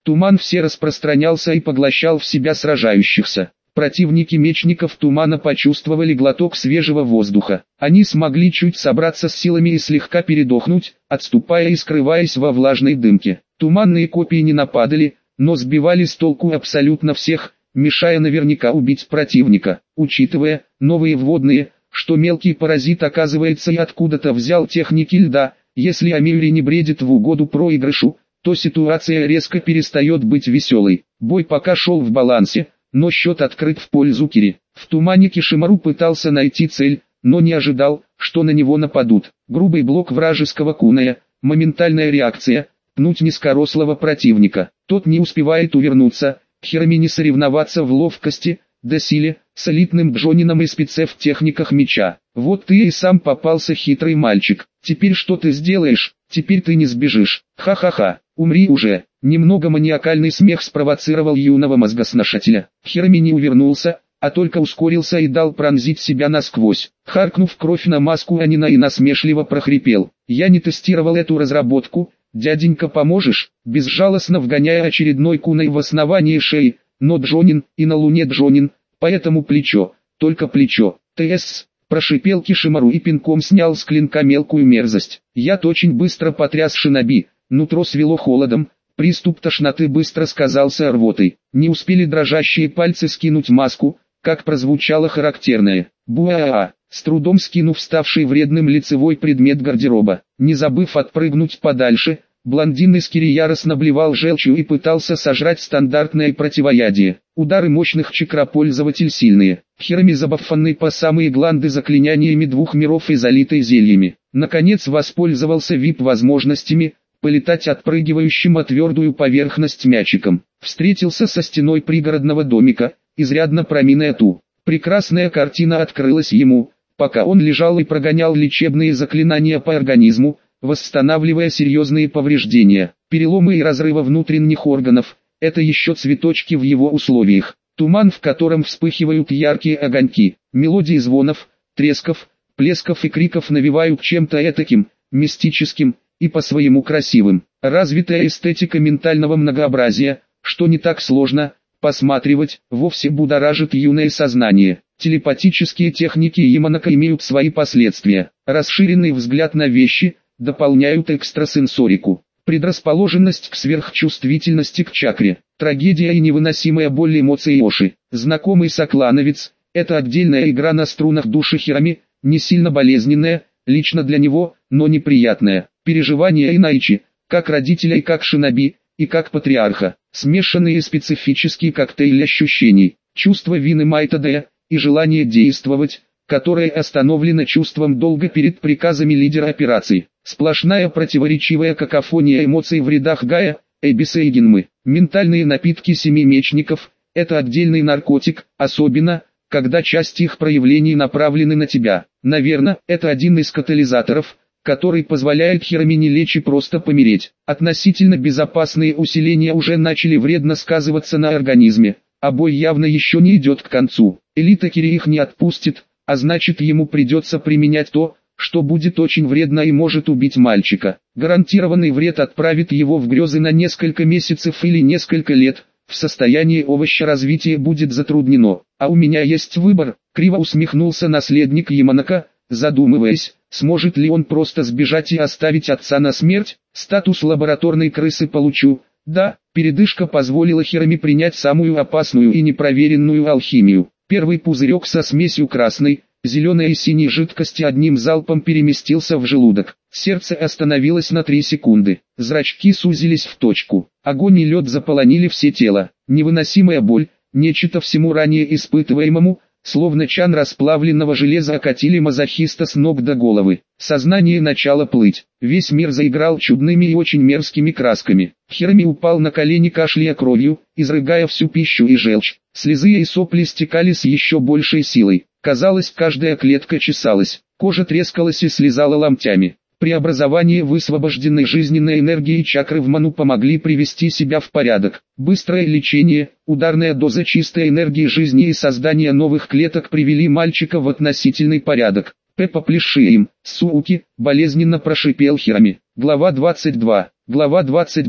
Туман все распространялся и поглощал в себя сражающихся. Противники мечников тумана почувствовали глоток свежего воздуха. Они смогли чуть собраться с силами и слегка передохнуть, отступая и скрываясь во влажной дымке. Туманные копии не нападали, но сбивали с толку абсолютно всех, мешая наверняка убить противника. Учитывая новые вводные, что мелкий паразит оказывается и откуда-то взял техники льда, если Амиури не бредит в угоду проигрышу, то ситуация резко перестает быть веселой. Бой пока шел в балансе, но счет открыт в пользу Кири. В тумане Кишимару пытался найти цель, но не ожидал, что на него нападут. Грубый блок вражеского куная, моментальная реакция, пнуть низкорослого противника. Тот не успевает увернуться, Хирами не соревноваться в ловкости, да силе, с элитным джонином и спеце в техниках меча. Вот ты и сам попался, хитрый мальчик. Теперь что ты сделаешь? Теперь ты не сбежишь. Ха-ха-ха, умри уже. Немного маниакальный смех спровоцировал юного мозгосношателя. Хирами не увернулся, а только ускорился и дал пронзить себя насквозь. Харкнув кровь на маску Анина и насмешливо прохрипел: «Я не тестировал эту разработку, дяденька, поможешь?» Безжалостно вгоняя очередной куной в основание шеи, но Джонин, и на Луне Джонин, поэтому плечо, только плечо. «ТС», прошипел Кишимару и пинком снял с клинка мелкую мерзость. Яд очень быстро потряс шиноби, нутро свело холодом, приступ тошноты быстро сказался рвотой. Не успели дрожащие пальцы скинуть маску, как прозвучало характерное «буа-а», с трудом скинув ставший вредным лицевой предмет гардероба. Не забыв отпрыгнуть подальше, блондин из Кири яростно блевал желчью и пытался сожрать стандартное противоядие. Удары мощных чакропользователь сильные. Хирами забафанный по самые гланды заклинаниями двух миров и залитой зельями. Наконец воспользовался VIP-возможностями, полетать отпрыгивающим о твердую поверхность мячиком. Встретился со стеной пригородного домика, изрядно проминая ту. Прекрасная картина открылась ему, пока он лежал и прогонял лечебные заклинания по организму, восстанавливая серьезные повреждения. Переломы и разрывы внутренних органов – это еще цветочки в его условиях. Туман, в котором вспыхивают яркие огоньки, мелодии звонов, тресков, плесков и криков навевают чем-то этаким, мистическим и по-своему красивым. Развитая эстетика ментального многообразия, что не так сложно посматривать, вовсе будоражит юное сознание. Телепатические техники Яманака имеют свои последствия. Расширенный взгляд на вещи дополняют экстрасенсорику. Предрасположенность к сверхчувствительности к чакре. Трагедия и невыносимая боль эмоций Оши. Знакомый соклановец – это отдельная игра на струнах души Хирами, не сильно болезненная, лично для него, но неприятная. Переживания Инайчи, как родителя и как шиноби, и как патриарха. Смешанные специфические коктейли ощущений. Чувство вины Майтадея и желание действовать, которое остановлено чувством долга перед приказами лидера операции. Сплошная противоречивая какофония эмоций в рядах Гая, Эбиса и Генмы. Ментальные напитки семи мечников – это отдельный наркотик, особенно, когда часть их проявлений направлены на тебя. Наверное, это один из катализаторов, который позволяет Хирами не лечь и просто помереть. Относительно безопасные усиления уже начали вредно сказываться на организме, а бой явно еще не идет к концу. Элита Кири их не отпустит, а значит ему придется применять то, что будет очень вредно и может убить мальчика. Гарантированный вред отправит его в грезы на несколько месяцев или несколько лет, в состоянии овоща развитие будет затруднено. А у меня есть выбор, криво усмехнулся наследник Яманака, задумываясь, сможет ли он просто сбежать и оставить отца на смерть. Статус лабораторной крысы получу. Да, передышка позволила Хирами принять самую опасную и непроверенную алхимию. Первый пузырек со смесью красной, зеленой и синей жидкости одним залпом переместился в желудок. Сердце остановилось на 3 секунды. Зрачки сузились в точку. Огонь и лед заполонили все тело. Невыносимая боль, нечто всему ранее испытываемому, словно чан расплавленного железа окатили мазохиста с ног до головы. Сознание начало плыть. Весь мир заиграл чудными и очень мерзкими красками. Хирами упал на колени, кашляя кровью, изрыгая всю пищу и желчь. Слезы и сопли стекали с еще большей силой. Казалось, каждая клетка чесалась. Кожа трескалась и слезала ломтями. Преобразование высвобожденной жизненной энергии чакры в ману помогли привести себя в порядок. Быстрое лечение, ударная доза чистой энергии жизни и создание новых клеток привели мальчика в относительный порядок. Попляши им, суки, болезненно прошипел Хирами. Глава 22.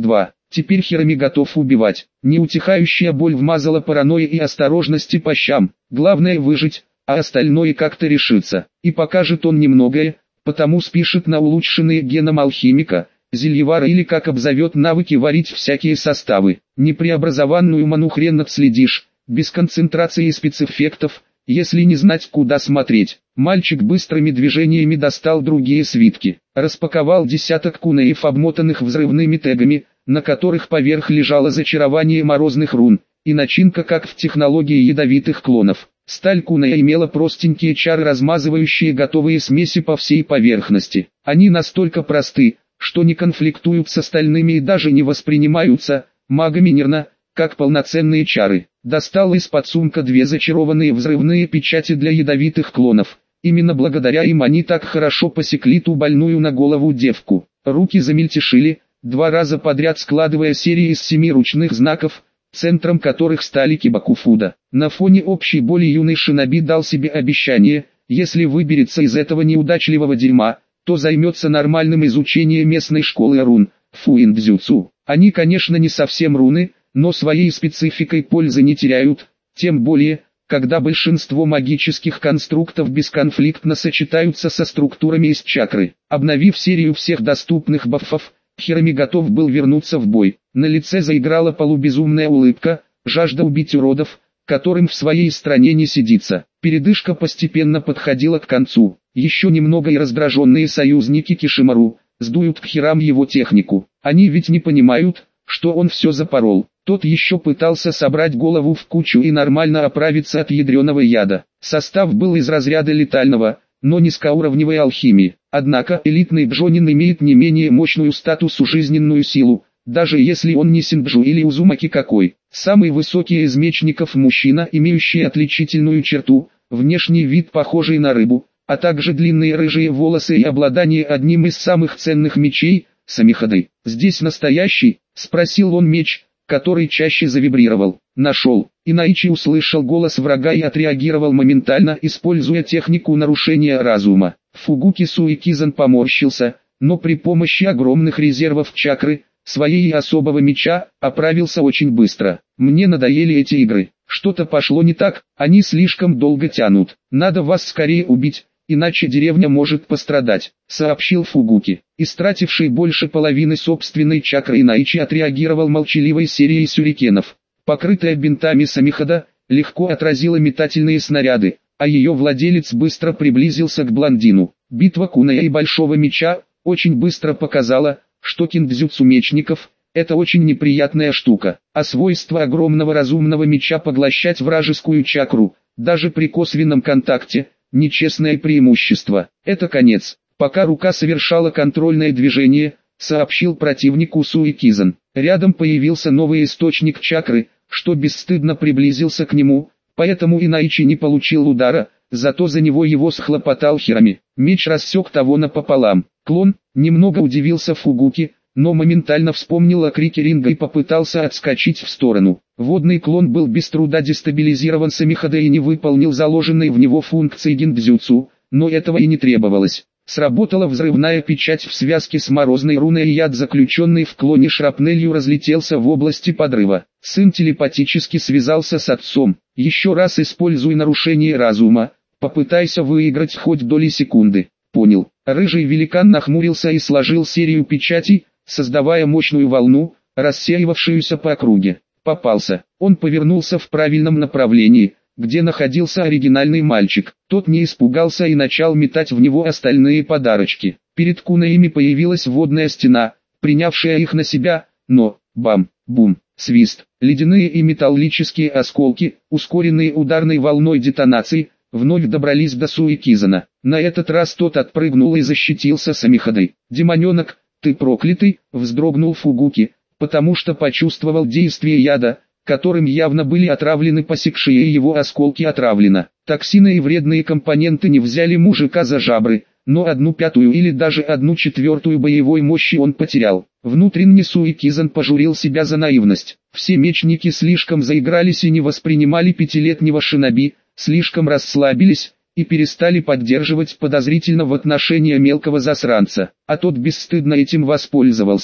Теперь Хирами готов убивать. Неутихающая боль вмазала паранойи и осторожности по щам. Главное выжить, а остальное как-то решится. И покажет он немногое, потому спишет на улучшенные геном алхимика, зельевара или как обзовет навыки варить всякие составы. Непреобразованную ману хрен отследишь, без концентрации и спецэффектов, если не знать куда смотреть. Мальчик быстрыми движениями достал другие свитки, распаковал десяток кунеев, обмотанных взрывными тегами, на которых поверх лежало зачарование морозных рун, и начинка как в технологии ядовитых клонов. Сталь кунея имела простенькие чары, размазывающие готовые смеси по всей поверхности. Они настолько просты, что не конфликтуют с остальными и даже не воспринимаются магами Нирна как полноценные чары. Достал из-под сумка две зачарованные взрывные печати для ядовитых клонов. Именно благодаря им они так хорошо посекли ту больную на голову девку. Руки замельтешили, 2 раза подряд складывая серии из 7 ручных знаков, центром которых стали Кибакуфуда. На фоне общей боли юный шиноби дал себе обещание: если выберется из этого неудачливого дерьма, то займется нормальным изучением местной школы рун, фуиндзюцу. Они, конечно, не совсем руны, но своей спецификой пользы не теряют, тем более, когда большинство магических конструктов бесконфликтно сочетаются со структурами из чакры. Обновив серию всех доступных бафов, Хирами готов был вернуться в бой. На лице заиграла полубезумная улыбка, жажда убить уродов, которым в своей стране не сидится. Передышка постепенно подходила к концу. Еще немного и раздраженные союзники Кишимару сдуют к херам его технику. Они ведь не понимают, что он все запорол. Тот еще пытался собрать голову в кучу и нормально оправиться от ядреного яда. Состав был из разряда летального, но низкоуровневой алхимии. Однако элитный бжонин имеет не менее мощную статусу жизненную силу, даже если он не синджу или узумаки какой. Самый высокий из мечников мужчина, имеющий отличительную черту, внешний вид похожий на рыбу, а также длинные рыжие волосы и обладание одним из самых ценных мечей – самихадой. «Здесь настоящий?» – спросил он меч, который чаще завибрировал. «Нашел». Инаичи услышал голос врага и отреагировал моментально, используя технику нарушения разума. Фугуки Суикизан поморщился, но при помощи огромных резервов чакры, своей и особого меча, оправился очень быстро. «Мне надоели эти игры. Что-то пошло не так, они слишком долго тянут. Надо вас скорее убить, иначе деревня может пострадать», — сообщил Фугуки. Истративший больше половины собственной чакры Инаичи отреагировал молчаливой серией сюрикенов. Покрытая бинтами самихада, легко отразила метательные снаряды, а ее владелец быстро приблизился к блондину. Битва кунея и большого меча очень быстро показала, что киндзюцу мечников – это очень неприятная штука, а свойство огромного разумного меча поглощать вражескую чакру, даже при косвенном контакте – нечестное преимущество. Это конец. Пока рука совершала контрольное движение, сообщил противнику Суикизан. Рядом появился новый источник чакры, что бесстыдно приблизился к нему, поэтому Инаичи не получил удара, зато за него его схлопотал Хирами. Меч рассек того напополам. Клон, немного удивился Фугуки, но моментально вспомнил о крике Ринга и попытался отскочить в сторону. Водный клон был без труда дестабилизирован самихадой и не выполнил заложенной в него функции гиндзюцу, но этого и не требовалось. Сработала взрывная печать в связке с морозной руной, и яд, заключенный в клоне шрапнелью, разлетелся в области подрыва. Сын телепатически связался с отцом. «Еще раз используй нарушение разума, попытайся выиграть хоть доли секунды». «Понял». Рыжий великан нахмурился и сложил серию печатей, создавая мощную волну, рассеивавшуюся по округе. Попался. Он повернулся в правильном направлении, где находился оригинальный мальчик. Тот не испугался и начал метать в него остальные подарочки. Перед кунеями появилась водная стена, принявшая их на себя, но, бам, бум, свист, ледяные и металлические осколки, ускоренные ударной волной детонации, вновь добрались до Суикизана. На этот раз тот отпрыгнул и защитился самихадой. «Демоненок, ты проклятый!» — вздрогнул Фугуки, потому что почувствовал действие яда, которым явно были отравлены посекшие его осколки отравлено. Токсины и вредные компоненты не взяли мужика за жабры, но 1/5 или даже 1/4 боевой мощи он потерял. Внутренне Суикизан пожурил себя за наивность. Все мечники слишком заигрались и не воспринимали пятилетнего шиноби, слишком расслабились и перестали поддерживать подозрительно в отношении мелкого засранца, а тот бесстыдно этим воспользовался.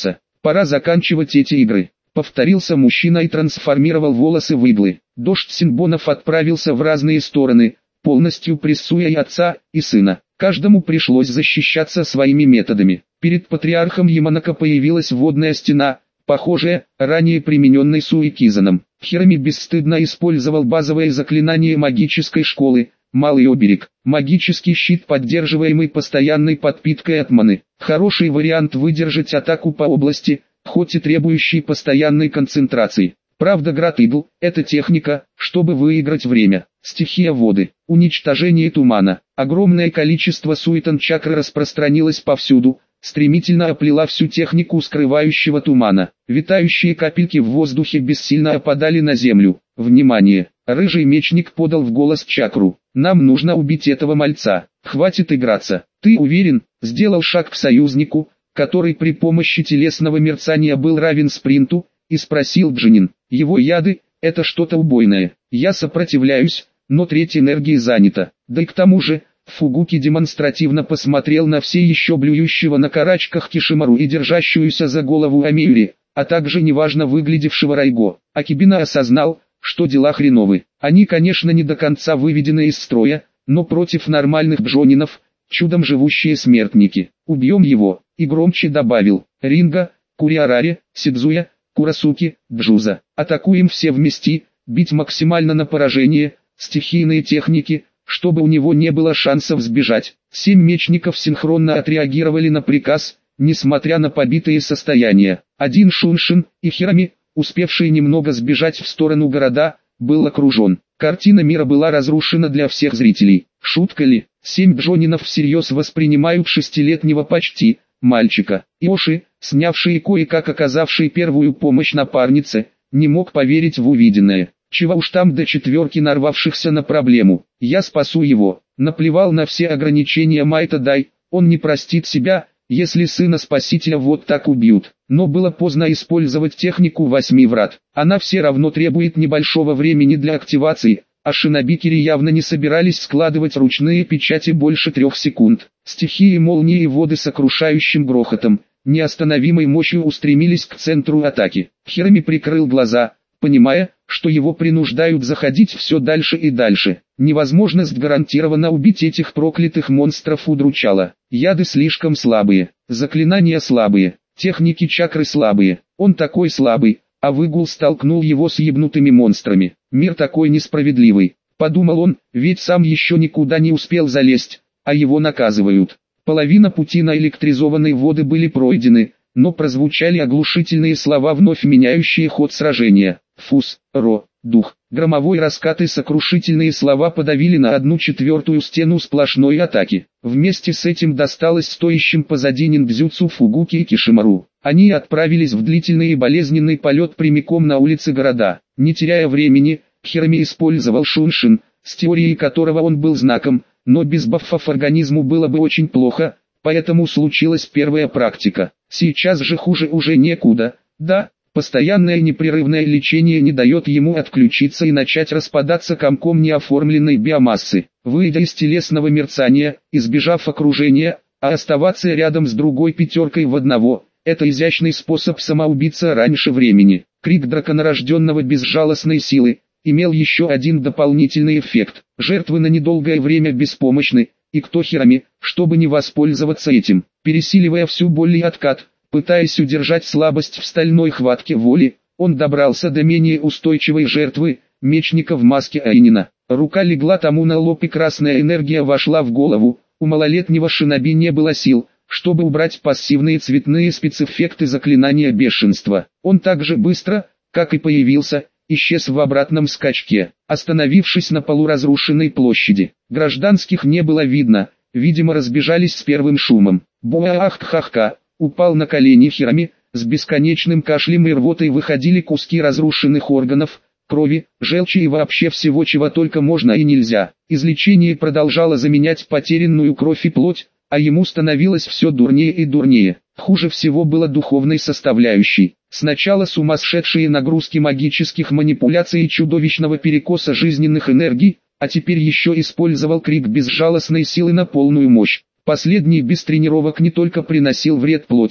Пора заканчивать эти игры. Повторился мужчина и трансформировал волосы в иглы. Дождь синбонов отправился в разные стороны, полностью прессуя и отца, и сына. Каждому пришлось защищаться своими методами. Перед патриархом Яманака появилась водная стена, похожая, ранее примененной Суикизаном. Хирами бесстыдно использовал базовое заклинание магической школы, Малый оберег, магический щит, поддерживаемый постоянной подпиткой от маны. Хороший вариант выдержать атаку по области, хоть и требующий постоянной концентрации. Правда, Град Игл – это техника, чтобы выиграть время. Стихия воды, уничтожение тумана. Огромное количество суетан-чакры распространилось повсюду, стремительно оплела всю технику скрывающего тумана. Витающие капельки в воздухе бессильно опадали на землю. Внимание! Рыжий мечник подал в голос чакру. Нам нужно убить этого мальца. Хватит играться. Ты уверен? Сделал шаг к союзнику, который при помощи телесного мерцания был равен спринту, и спросил Джинин. Его яды – это что-то убойное. Я сопротивляюсь, но треть энергии занята. Да и к тому же, Фугуки демонстративно посмотрел на все еще блюющего на карачках Кишимару и держащуюся за голову Амиури, а также неважно выглядевшего Райго. Акибина осознал, что дела хреновы. Они, конечно, не до конца выведены из строя, но против нормальных бжонинов, чудом живущие смертники. Убьем его, и громче добавил. Ринга, Куриарари, Сидзуя, Курасуки, Джуза. Атакуем все вместе, бить максимально на поражение, стихийные техники, чтобы у него не было шансов сбежать. 7 мечников синхронно отреагировали на приказ, несмотря на побитые состояния. Один Шуншин и Хирами, успевший немного сбежать в сторону города, был окружен. Картина мира была разрушена для всех зрителей. Шутка ли? 7 бжонинов всерьез воспринимают 6-летнего почти мальчика. Иоши, снявший и кое-как оказавший первую помощь напарнице, не мог поверить в увиденное. Чего уж там до четверки нарвавшихся на проблему. Я спасу его. Наплевал на все ограничения Майта Дай, он не простит себя, если сына спасителя вот так убьют. Но было поздно использовать технику 8 врат. Она все равно требует небольшого времени для активации, а шинобикери явно не собирались складывать ручные печати больше 3 секунд. Стихии молнии и воды с сокрушающим грохотом, неостановимой мощью устремились к центру атаки. Хирами прикрыл глаза, понимая, что его принуждают заходить все дальше и дальше. Невозможность гарантированно убить этих проклятых монстров удручала. Яды слишком слабые, заклинания слабые, техники чакры слабые. Он такой слабый, а Выгул столкнул его с ебнутыми монстрами. Мир такой несправедливый, подумал он, ведь сам еще никуда не успел залезть, а его наказывают. Половина пути на электризованные воды были пройдены, но прозвучали оглушительные слова, вновь меняющие ход сражения. Фус, Ро, Дух. Громовой раскат и сокрушительные слова подавили на 1/4 стену сплошной атаки. Вместе с этим досталось стоящим позади ниндзюцу Фугуки и Кишимару. Они отправились в длительный и болезненный полет прямиком на улицы города. Не теряя времени, Хирами использовал Шуншин, с теорией которого он был знаком, но без баффов организму было бы очень плохо, поэтому случилась первая практика. Сейчас же хуже уже некуда, да. Постоянное непрерывное лечение не дает ему отключиться и начать распадаться комком неоформленной биомассы. Выйдя из телесного мерцания, избежав окружения, а оставаться рядом с другой пятеркой в одного – это изящный способ самоубиться раньше времени. Крик драконорожденного безжалостной силы имел еще один дополнительный эффект. Жертвы на недолгое время беспомощны, и кто Хирами, чтобы не воспользоваться этим, пересиливая всю боль и откат. Пытаясь удержать слабость в стальной хватке воли, он добрался до менее устойчивой жертвы, мечника в маске Айнина. Рука легла тому на лоб и красная энергия вошла в голову. У малолетнего шиноби не было сил, чтобы убрать пассивные цветные спецэффекты заклинания бешенства. Он так же быстро, как и появился, исчез в обратном скачке, остановившись на полуразрушенной площади. Гражданских не было видно, видимо разбежались с первым шумом. Буах-ха-ха. Упал на колени Хирами, с бесконечным кашлем и рвотой выходили куски разрушенных органов, крови, желчи и вообще всего, чего только можно и нельзя. Излечение продолжало заменять потерянную кровь и плоть, а ему становилось все дурнее и дурнее. Хуже всего было духовной составляющей. Сначала сумасшедшие нагрузки магических манипуляций и чудовищного перекоса жизненных энергий, а теперь еще использовал крик безжалостной силы на полную мощь. Последний без тренировок не только приносил вред плоти,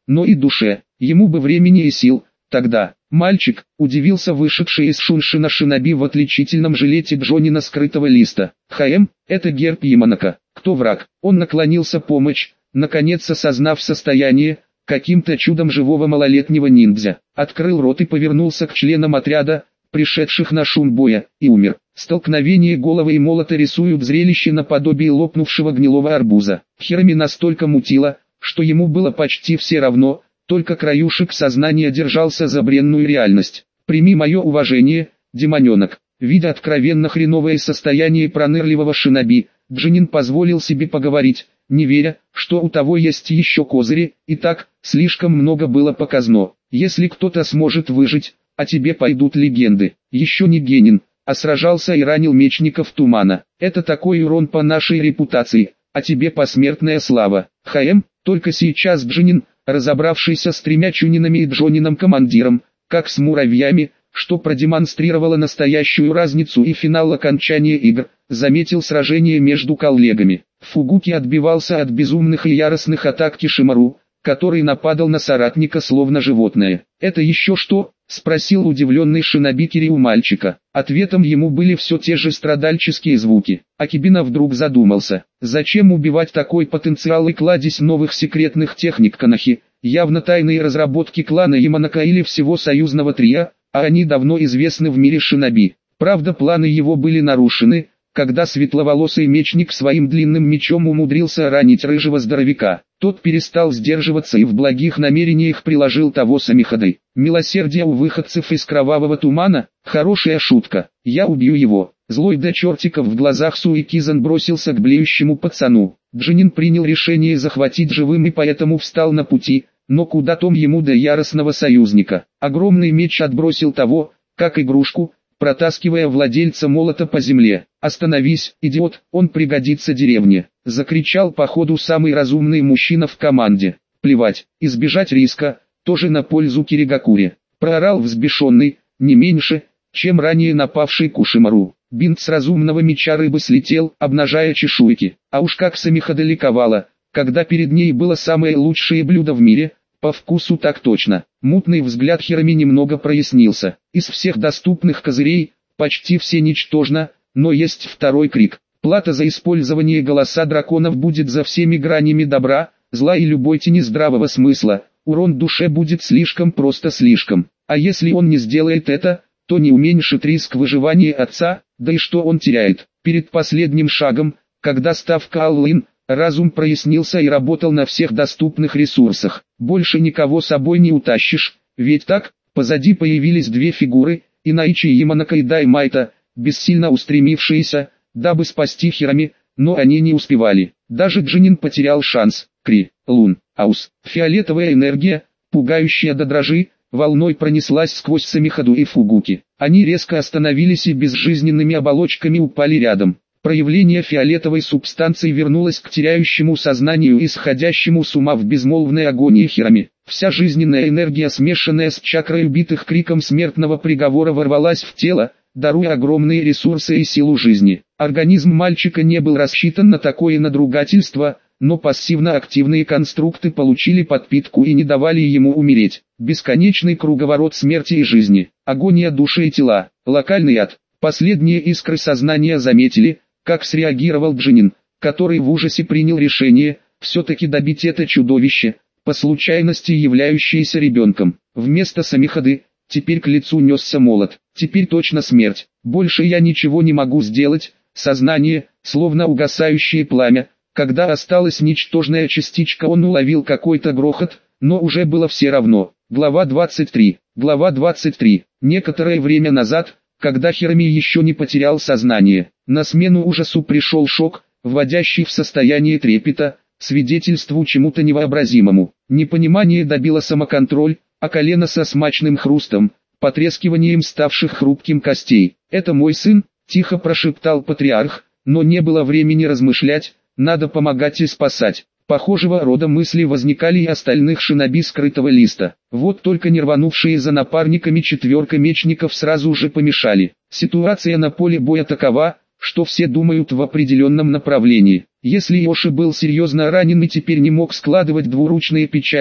но и душе. Ему бы времени и сил. Тогда мальчик удивился вышедший из Шуншина шиноби в отличительном жилете Джонина скрытого листа. ХМ, это герб Яманака. Кто враг? Он наклонился помочь, наконец осознав состояние каким-то чудом живого малолетнего ниндзя. Открыл рот и повернулся к членам отряда, пришедших на шум боя, и умер. Столкновение головы и молота рисуют зрелище наподобие лопнувшего гнилого арбуза. Хироми настолько мутило, что ему было почти все равно, только краюшек сознания держался за бренную реальность. «Прими мое уважение, демоненок». Видя откровенно хреновое состояние пронырливого шиноби, Джинин позволил себе поговорить, не веря, что у того есть еще козыри, и так, слишком много было показано. Если кто-то сможет выжить, о тебе пойдут легенды. Еще не генин, а сражался и ранил мечников тумана. Это такой урон по нашей репутации, а тебе посмертная слава. ХМ, только сейчас Джинин, разобравшийся с 3 Чунинами и Джонином командиром, как с муравьями, что продемонстрировало настоящую разницу и финал окончания игр, заметил сражение между коллегами. Фугуки отбивался от безумных и яростных атак Кишимару, который нападал на соратника словно животное. «Это еще что?» — спросил удивленный шиноби Кири у мальчика. Ответом ему были все те же страдальческие звуки. Акибина вдруг задумался, зачем убивать такой потенциал и кладезь новых секретных техник Канахи, явно тайные разработки клана Яманака или всего союзного трио, а они давно известны в мире шиноби. Правда, планы его были нарушены, когда светловолосый мечник своим длинным мечом умудрился ранить рыжего здоровяка. Тот перестал сдерживаться и в благих намерениях приложил того самиходой. Милосердие у выходцев из кровавого тумана, хорошая шутка, я убью его. Злой до чертиков в глазах Суикизан бросился к блеющему пацану. Джинин принял решение захватить живым и поэтому встал на пути, но куда там ему до яростного союзника. Огромный меч отбросил того, как игрушку, протаскивая владельца молота по земле. «Остановись, идиот, он пригодится деревне», — закричал по ходу самый разумный мужчина в команде. «Плевать, избежать риска, тоже на пользу Киригакуре», — проорал взбешенный, не меньше, чем ранее напавший Кушимару. Бинт с разумного меча рыбы слетел, обнажая чешуйки. А уж как Самихода ликовала, когда перед ней было самое лучшее блюдо в мире, по вкусу так точно. Мутный взгляд Хироми немного прояснился. Из всех доступных козырей, почти все ничтожно, но есть второй крик. Плата за использование голоса драконов будет за всеми гранями добра, зла и любой тени здравого смысла. Урон душе будет слишком просто слишком. А если он не сделает это, то не уменьшит риск выживания отца, да и что он теряет. Перед последним шагом, когда ставка all-in, разум прояснился и работал на всех доступных ресурсах. Больше никого с собой не утащишь, ведь так? Позади появились 2 фигуры, Инаичи Яманака и Даймайта, бессильно устремившиеся, дабы спасти Хироми, но они не успевали. Даже Джинин потерял шанс. Кри, Лун, Аус. Фиолетовая энергия, пугающая до дрожи, волной пронеслась сквозь Самиходу и Фугуки. Они резко остановились и безжизненными оболочками упали рядом. Проявление фиолетовой субстанции вернулось к теряющему сознанию и сходящему с ума в безмолвной агонии Хироми. Вся жизненная энергия, смешанная с чакрой убитых криком смертного приговора, ворвалась в тело, даруя огромные ресурсы и силу жизни. Организм мальчика не был рассчитан на такое надругательство, но пассивно-активные конструкты получили подпитку и не давали ему умереть. Бесконечный круговорот смерти и жизни, агония души и тела, локальный ад. Последние искры сознания заметили, как среагировал Джинин, который в ужасе принял решение, все-таки добить это чудовище, по случайности являющееся ребенком. Вместо Самиходы, теперь к лицу несся молот. Теперь точно смерть. Больше я ничего не могу сделать. Сознание, словно угасающее пламя. Когда осталась ничтожная частичка, он уловил какой-то грохот, но уже было все равно. Глава 23. Глава 23. Некоторое время назад, когда Хироми еще не потерял сознание, на смену ужасу пришел шок, вводящий в состояние трепета, свидетельству чему-то невообразимому. Непонимание добило самоконтроль, а колено со смачным хрустом, потрескиванием ставших хрупким костей. «Это мой сын», — тихо прошептал патриарх, но не было времени размышлять, надо помогать и спасать. Похожего рода мысли возникали и остальных шиноби скрытого листа. Вот только не рванувшие за напарниками 4 мечников сразу же помешали. Ситуация на поле боя такова, что все думают в определенном направлении. Если Йоши был серьезно ранен и теперь не мог складывать двуручные печати,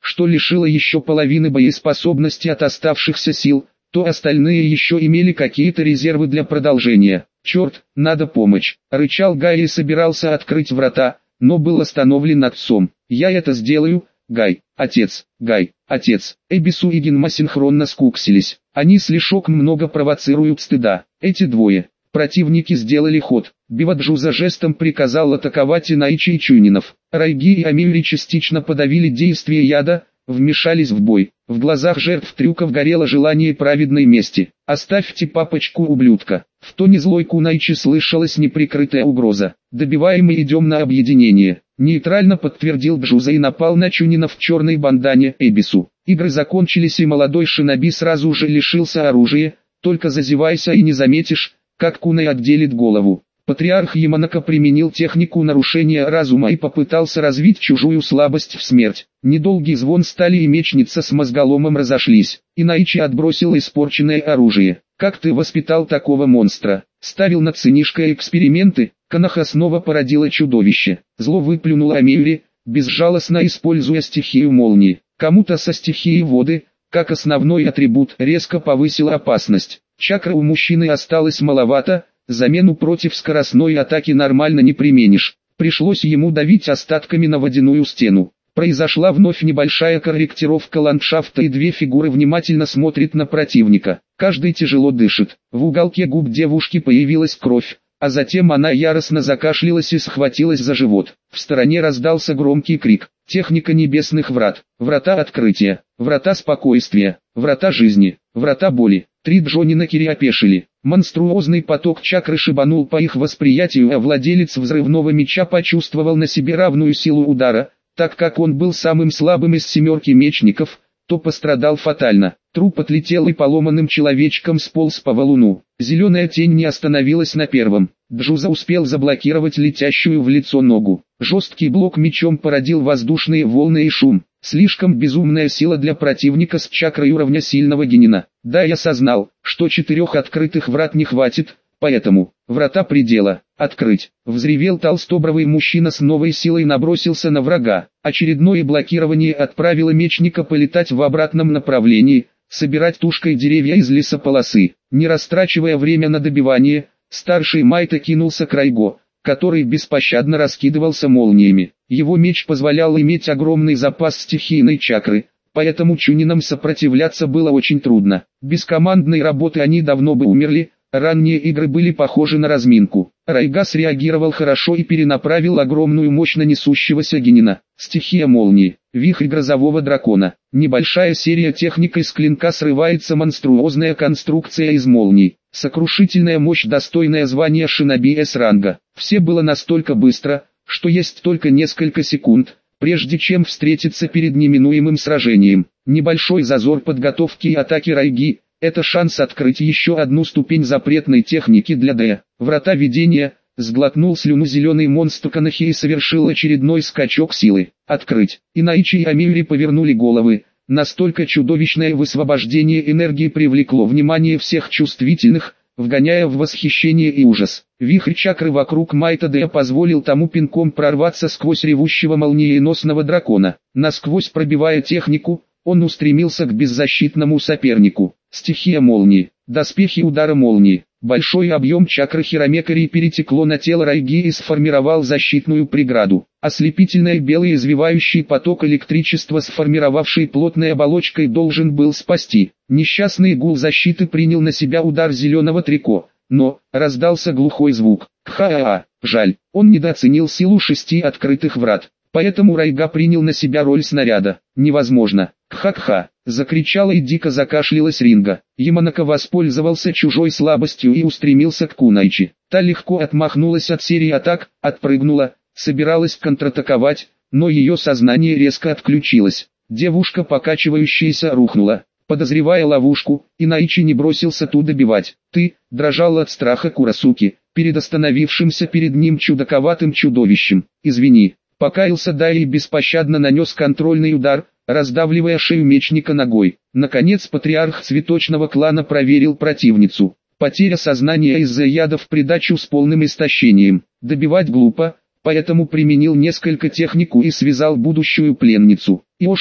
что лишило еще половины боеспособности от оставшихся сил, то остальные еще имели какие-то резервы для продолжения. «Черт, надо помочь!» — рычал Гай и собирался открыть врата, но был остановлен отцом. «Я это сделаю, Гай, отец, Гай, отец». Эбису и Гинма синхронно скуксились. Они слишком много провоцируют стыда. Эти двое противники сделали ход. Биваджуза жестом приказал атаковать Инаичи и Чунинов. Райги и Амиури частично подавили действие яда, вмешались в бой. В глазах жертв трюков горело желание праведной мести. «Оставьте папочку, ублюдка!» В тоне злой Кунайчи слышалась неприкрытая угроза. «Добиваем и идем на объединение», — нейтрально подтвердил Джуза и напал на Чунина в черной бандане Эбису. Игры закончились, и молодой шиноби сразу же лишился оружия. «Только зазевайся и не заметишь, как Кунай отделит голову». Патриарх Яманака применил технику нарушения разума и попытался развить чужую слабость в смерть. Недолгий звон стали, и мечница с мозголомом разошлись. Инаичи отбросил испорченное оружие. «Как ты воспитал такого монстра? Ставил на цинишко эксперименты?» Канаха снова породила чудовище. Зло выплюнуло Амиури, безжалостно используя стихию молнии. Кому-то со стихией воды, как основной атрибут, резко повысила опасность. Чакры у мужчины осталось маловато. Замену против скоростной атаки нормально не применишь. Пришлось ему давить остатками на водяную стену. Произошла вновь небольшая корректировка ландшафта, и две фигуры внимательно смотрят на противника. Каждый тяжело дышит. В уголке губ девушки появилась кровь, а затем она яростно закашлялась и схватилась за живот. В стороне раздался громкий крик. Техника небесных врат. Врата открытия. Врата спокойствия. Врата жизни. Врата боли. Три Джонина Кири опешили. Монструозный поток чакры шибанул по их восприятию, а владелец взрывного меча почувствовал на себе равную силу удара. Так как он был самым слабым из семерки мечников, то пострадал фатально. Труп отлетел и поломанным человечком сполз по валуну. Зеленая тень не остановилась на первом. Джуза успел заблокировать летящую в лицо ногу. Жесткий блок мечом породил воздушные волны и шум. Слишком безумная сила для противника с чакрой уровня сильного генина. Да, я осознал, что 4 открытых врат не хватит, поэтому врата предела открыть. Взревел толстобровый мужчина, с новой силой набросился на врага. Очередное блокирование отправило мечника полетать в обратном направлении, собирать тушкой деревья из лесополосы. Не растрачивая время на добивание, старший Майта кинулся к Райго, который беспощадно раскидывался молниями. Его меч позволял иметь огромный запас стихийной чакры, поэтому Чунинам сопротивляться было очень трудно. Без командной работы они давно бы умерли. Ранние игры были похожи на разминку. Райга среагировал хорошо и перенаправил огромную мощь на несущегося генина. Стихия молнии. Вихрь грозового дракона. Небольшая серия техник из клинка срывается, монструозная конструкция из молний. Сокрушительная мощь, достойная звания шиноби С-ранга. Все было настолько быстро, что есть только несколько секунд, прежде чем встретиться перед неминуемым сражением. Небольшой зазор подготовки и атаки Райги — это шанс открыть еще одну ступень запретной техники для Д. Врата видения. Сглотнул слюну зеленый монстр Канахи и совершил очередной скачок силы. Открыть. Инаичи и Амиури повернули головы. Настолько чудовищное высвобождение энергии привлекло внимание всех чувствительных, вгоняя в восхищение и ужас. Вихрь чакры вокруг Майта Д позволил тому пинком прорваться сквозь ревущего молниеносного дракона. Насквозь пробивая технику, он устремился к беззащитному сопернику. Стихия молнии. Доспехи удара молнии. Большой объем чакры Хиромекари перетекло на тело Райги и сформировал защитную преграду. Ослепительный белый извивающий поток электричества, сформировавший плотной оболочкой, должен был спасти. Несчастный гул защиты принял на себя удар зеленого трико, но раздался глухой звук. Ха-ха-ха, жаль, он недооценил силу 6 открытых врат. Поэтому Райга принял на себя роль снаряда. Невозможно. Кха-кха, закричала и дико закашлялась Ринга. Яманака воспользовался чужой слабостью и устремился к Кунайчи. Та легко отмахнулась от серии атак, отпрыгнула, собиралась контратаковать, но ее сознание резко отключилось. Девушка, покачивающаяся, рухнула. Подозревая ловушку, Инаичи не бросился ту добивать. «Ты», дрожал от страха Курасуки, перед остановившимся перед ним чудаковатым чудовищем. «Извини». Покаялся Дай и беспощадно нанес контрольный удар, раздавливая шею мечника ногой. Наконец патриарх цветочного клана проверил противницу. Потеря сознания из-за яда в придачу с полным истощением. Добивать глупо, поэтому применил несколько технику и связал будущую пленницу. Иоши,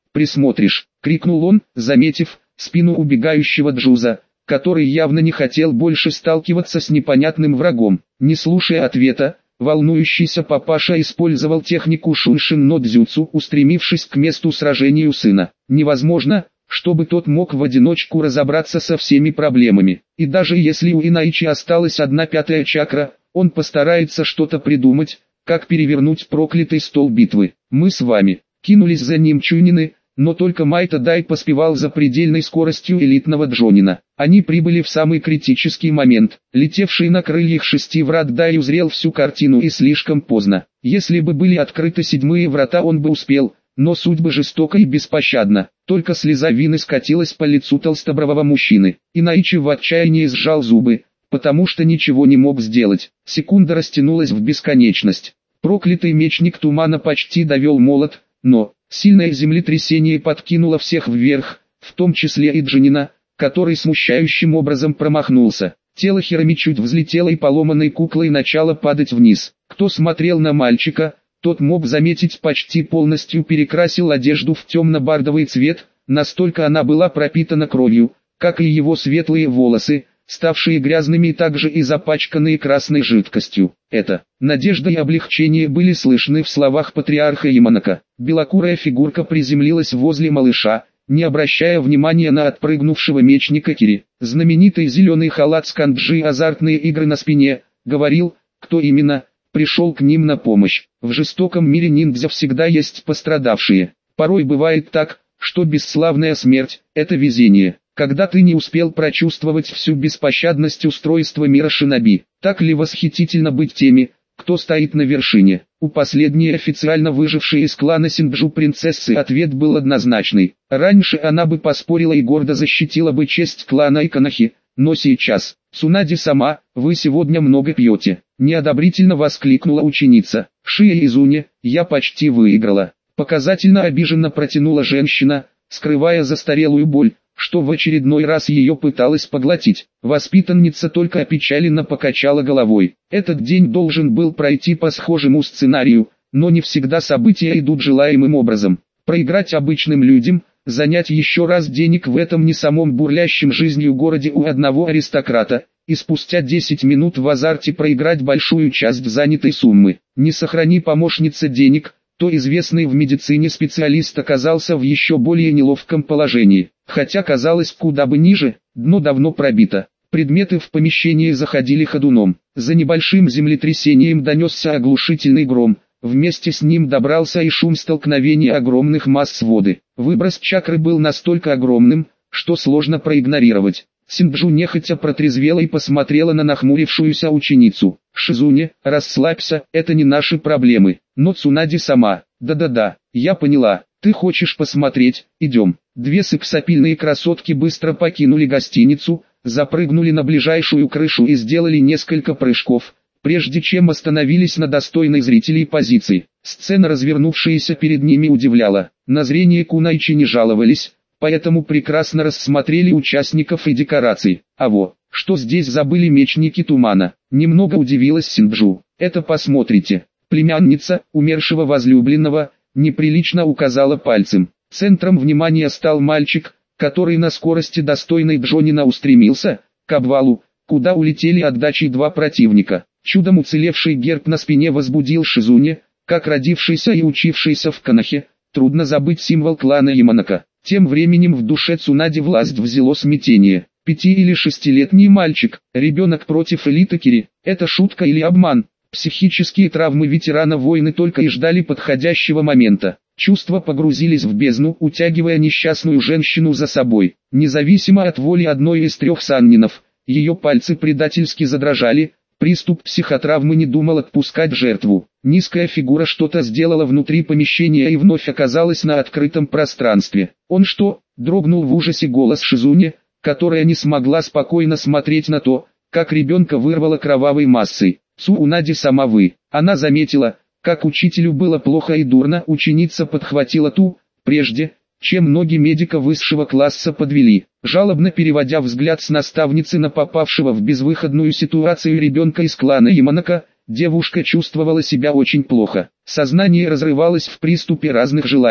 присмотришь!» — крикнул он, заметив спину убегающего Джуза, который явно не хотел больше сталкиваться с непонятным врагом. Не слушая ответа, волнующийся папаша использовал технику Шуншин но дзюцу, устремившись к месту сражения сына. Невозможно, чтобы тот мог в одиночку разобраться со всеми проблемами. И даже если у Инаичи осталась 1/5 чакра, он постарается что-то придумать, как перевернуть проклятый стол битвы. «Мы с вами», — кинулись за ним чунины, но только Майта Дай поспевал за предельной скоростью элитного джонина. Они прибыли в самый критический момент. Летевший на крыльях 6 врат Дай узрел всю картину и слишком поздно. Если бы были открыты 7 врата, он бы успел, но судьба жестока и беспощадна. Только слеза вины скатилась по лицу толстобрового мужчины. Инаичи в отчаянии сжал зубы, потому что ничего не мог сделать. Секунда растянулась в бесконечность. Проклятый мечник тумана почти довел молот, но сильное землетрясение подкинуло всех вверх, в том числе и Джонина, который смущающим образом промахнулся. Тело Хироми чуть взлетело и поломанной куклой начало падать вниз. Кто смотрел на мальчика, тот мог заметить, почти полностью перекрасил одежду в темно-бардовый цвет, настолько она была пропитана кровью, как и его светлые волосы, ставшие грязными и также и запачканные красной жидкостью. Это надежда и облегчение были слышны в словах патриарха Яманака. Белокурая фигурка приземлилась возле малыша, не обращая внимания на отпрыгнувшего мечника Кири. Знаменитый зеленый халат с канджи и азартные игры на спине, говорил, кто именно пришел к ним на помощь. В жестоком мире ниндзя всегда есть пострадавшие. Порой бывает так, что бесславная смерть – это везение. Когда ты не успел прочувствовать всю беспощадность устройства мира шиноби, так ли восхитительно быть теми, кто стоит на вершине? У последней официально выжившей из клана Синджу принцессы ответ был однозначный. Раньше она бы поспорила и гордо защитила бы честь клана Иканахи, но сейчас, Цунади-сама, вы сегодня много пьете. Неодобрительно воскликнула ученица. Шия Изуне, я почти выиграла. Показательно обиженно протянула женщина, скрывая застарелую боль, что в очередной раз ее пыталась поглотить. Воспитанница только опечаленно покачала головой. Этот день должен был пройти по схожему сценарию, но не всегда события идут желаемым образом. Проиграть обычным людям, занять еще раз денег в этом не самом бурлящем жизнью городе у одного аристократа, и спустя 10 минут в азарте проиграть большую часть занятой суммы. Не сохрани помощница денег, то известный в медицине специалист оказался в еще более неловком положении. Хотя казалось куда бы ниже, дно давно пробито. Предметы в помещении заходили ходуном. За небольшим землетрясением донесся оглушительный гром. Вместе с ним добрался и шум столкновения огромных масс воды. Выброс чакры был настолько огромным, что сложно проигнорировать. Синджу нехотя протрезвела и посмотрела на нахмурившуюся ученицу. «Шизуне, расслабься, это не наши проблемы». Но Цунади сама. «Да-да-да, я поняла, ты хочешь посмотреть, идем». Две сексапильные красотки быстро покинули гостиницу, запрыгнули на ближайшую крышу и сделали несколько прыжков, прежде чем остановились на достойной зрителей позиции. Сцена, развернувшаяся перед ними, удивляла. На зрение кунайчи не жаловались, поэтому прекрасно рассмотрели участников и декораций. А во, что здесь забыли мечники тумана? Немного удивилась Синджу. Это посмотрите. Племянница умершего возлюбленного неприлично указала пальцем. Центром внимания стал мальчик, который на скорости достойной Джонина устремился к обвалу, куда улетели отдачей 2 противника. Чудом уцелевший герб на спине возбудил Шизуне, как родившийся и учившийся в Канахе. Трудно забыть символ клана Яманака. Тем временем в душе Цунади власть взяло смятение. 5- или 6-летний мальчик, ребенок против элиты Кири. Это шутка или обман? Психические травмы ветерана войны только и ждали подходящего момента. Чувства погрузились в бездну, утягивая несчастную женщину за собой. Независимо от воли одной из 3 саннинов, ее пальцы предательски задрожали. Приступ психотравмы не думал отпускать жертву. Низкая фигура что-то сделала внутри помещения и вновь оказалась на открытом пространстве. «Он что?» – дрогнул в ужасе голос Шизуне, которая не смогла спокойно смотреть на то, как ребенка вырвало кровавой массой. «Цунади сама вы». Она заметила, как учителю было плохо и дурно. Ученица подхватила ту, прежде чем ноги медика высшего класса подвели. Жалобно переводя взгляд с наставницы на попавшего в безвыходную ситуацию ребенка из клана Яманака, девушка чувствовала себя очень плохо. Сознание разрывалось в приступе разных желаний.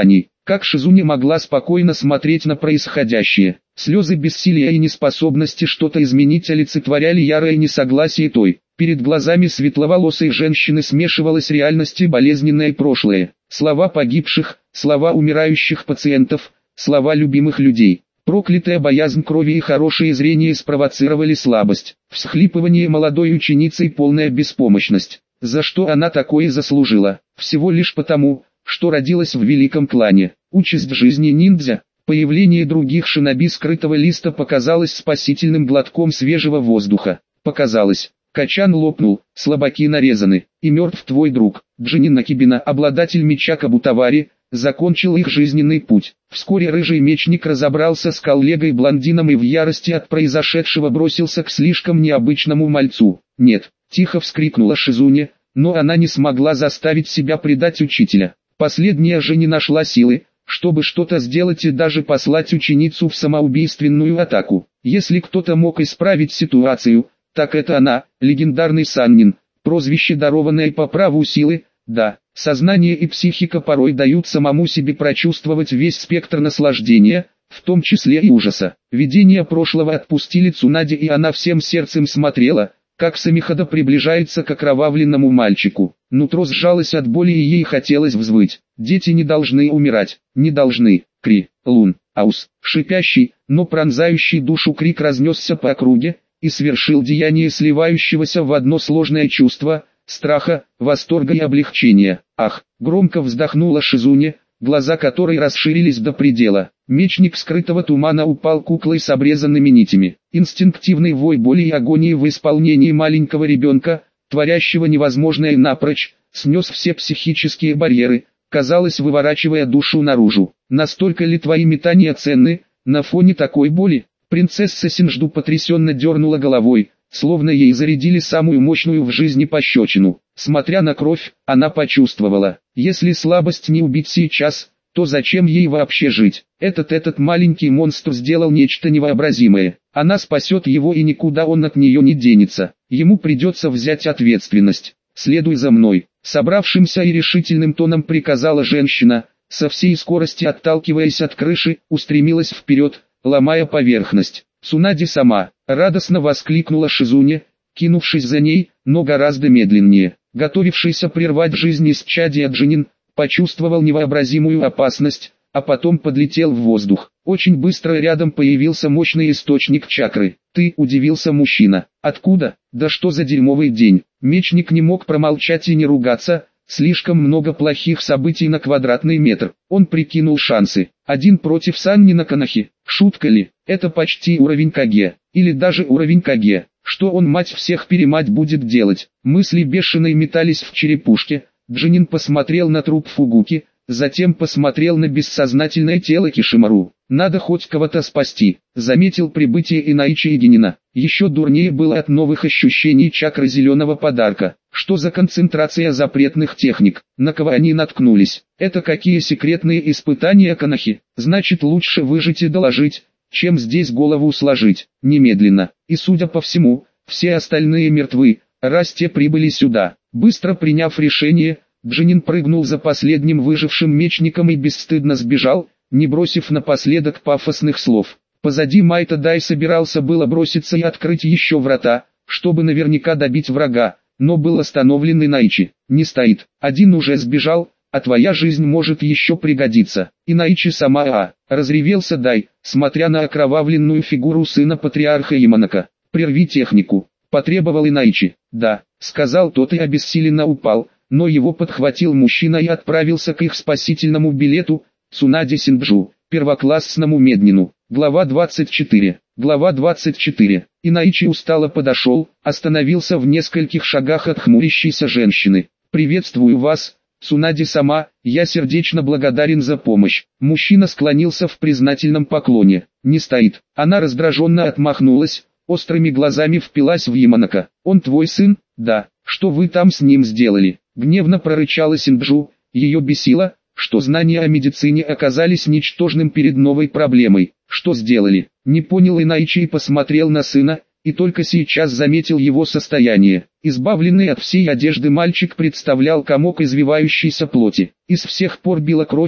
Как Шизуне могла спокойно смотреть на происходящее? Слезы бессилия и неспособности что-то изменить олицетворяли ярое несогласие той. Перед глазами светловолосой женщины смешивалась реальность и болезненное прошлое. Слова погибших, слова умирающих пациентов, слова любимых людей. Проклятая боязнь крови и хорошее зрение спровоцировали слабость. Всхлипывание молодой ученицы и полная беспомощность. За что она такое заслужила? Всего лишь потому, что родилась в великом клане. Участь в жизни ниндзя. Появление других шиноби скрытого листа показалось спасительным глотком свежего воздуха. Показалось. Качан лопнул, слабаки нарезаны, и мертв твой друг. Джинин Акибина, обладатель меча Кабутавари, закончил их жизненный путь. Вскоре рыжий мечник разобрался с коллегой-блондином и в ярости от произошедшего бросился к слишком необычному мальцу. «Нет!» – тихо вскрикнула Шизуне, но она не смогла заставить себя предать учителя. Последняя же не нашла силы, чтобы что-то сделать и даже послать ученицу в самоубийственную атаку. Если кто-то мог исправить ситуацию, так это она, легендарный Саннин, прозвище, дарованное по праву силы. Да, сознание и психика порой дают самому себе прочувствовать весь спектр наслаждения, в том числе и ужаса. Видения прошлого отпустили Цунаде, и она всем сердцем смотрела, как Самихада приближается к окровавленному мальчику. Нутро сжалось от боли и ей хотелось взвыть. Дети не должны умирать, не должны. Кри, Лун, Аус. Шипящий, но пронзающий душу крик разнесся по округе и совершил деяние сливающегося в одно сложное чувство – страха, восторга и облегчения. Ах! Громко вздохнула Шизуне, глаза которой расширились до предела. Мечник скрытого тумана упал куклой с обрезанными нитями. Инстинктивный вой боли и агонии в исполнении маленького ребенка, творящего невозможное напрочь, снес все психические барьеры, казалось, выворачивая душу наружу. Настолько ли твои метания ценны, на фоне такой боли? Принцесса Синжду потрясенно дернула головой, словно ей зарядили самую мощную в жизни пощечину. Смотря на кровь, она почувствовала, если слабость не убить сейчас, то зачем ей вообще жить? Этот маленький монстр сделал нечто невообразимое. Она спасет его, и никуда он от нее не денется. Ему придется взять ответственность. «Следуй за мной», — собравшимся и решительным тоном приказала женщина, со всей скорости отталкиваясь от крыши, устремилась вперед, ломая поверхность. Цунаде сама, радостно воскликнула Шизуне, кинувшись за ней, но гораздо медленнее. Готовившийся прервать жизнь исчадия Джинин, почувствовал невообразимую опасность, а потом подлетел в воздух. Очень быстро рядом появился мощный источник чакры. «Ты?» – удивился мужчина. «Откуда? Да что за дерьмовый день?» Мечник не мог промолчать и не ругаться. Слишком много плохих событий на квадратный метр. Он прикинул шансы. 1 против Саннина Канахи. Шутка ли? Это почти уровень Каге. Или даже уровень Каге. Что он, мать всех перемать, будет делать? Мысли бешеной метались в черепушке. Джинин посмотрел на труп Фугуки, затем посмотрел на бессознательное тело Кишимару. Надо хоть кого-то спасти. Заметил прибытие Инаичи и Генина. Еще дурнее было от новых ощущений чакры зеленого подарка. Что за концентрация запретных техник? На кого они наткнулись? Это какие секретные испытания Канахи? Значит, лучше выжить и доложить, чем здесь голову сложить. Немедленно. И судя по всему, все остальные мертвы, раз те прибыли сюда. Быстро приняв решение, Джинин прыгнул за последним выжившим мечником и бесстыдно сбежал, не бросив напоследок пафосных слов. Позади Майта Дай собирался было броситься и открыть еще врата, чтобы наверняка добить врага, но был остановлен Инаичи. «Не стоит, один уже сбежал, а твоя жизнь может еще пригодиться». Инаичи сама разревелся Дай, смотря на окровавленную фигуру сына патриарха Яманака. «Прерви технику», потребовал Инаичи. «Да», сказал тот и обессиленно упал, но его подхватил мужчина и отправился к их спасительному билету, Цунаде Синджу, первоклассному меднину. Глава 24. Глава 24. Инаичи устало подошел, остановился в нескольких шагах от хмурящейся женщины. «Приветствую вас, Цунаде сама, я сердечно благодарен за помощь». Мужчина склонился в признательном поклоне. «Не стоит». Она раздраженно отмахнулась, острыми глазами впилась в Яманака. «Он твой сын?» «Да». «Что вы там с ним сделали?» Гневно прорычала Синджу. Ее бесило, что знания о медицине оказались ничтожным перед новой проблемой. «Что сделали?» Не понял Инаичи и посмотрел на сына, и только сейчас заметил его состояние. Избавленный от всей одежды мальчик представлял комок извивающейся плоти. Из всех пор била кровь,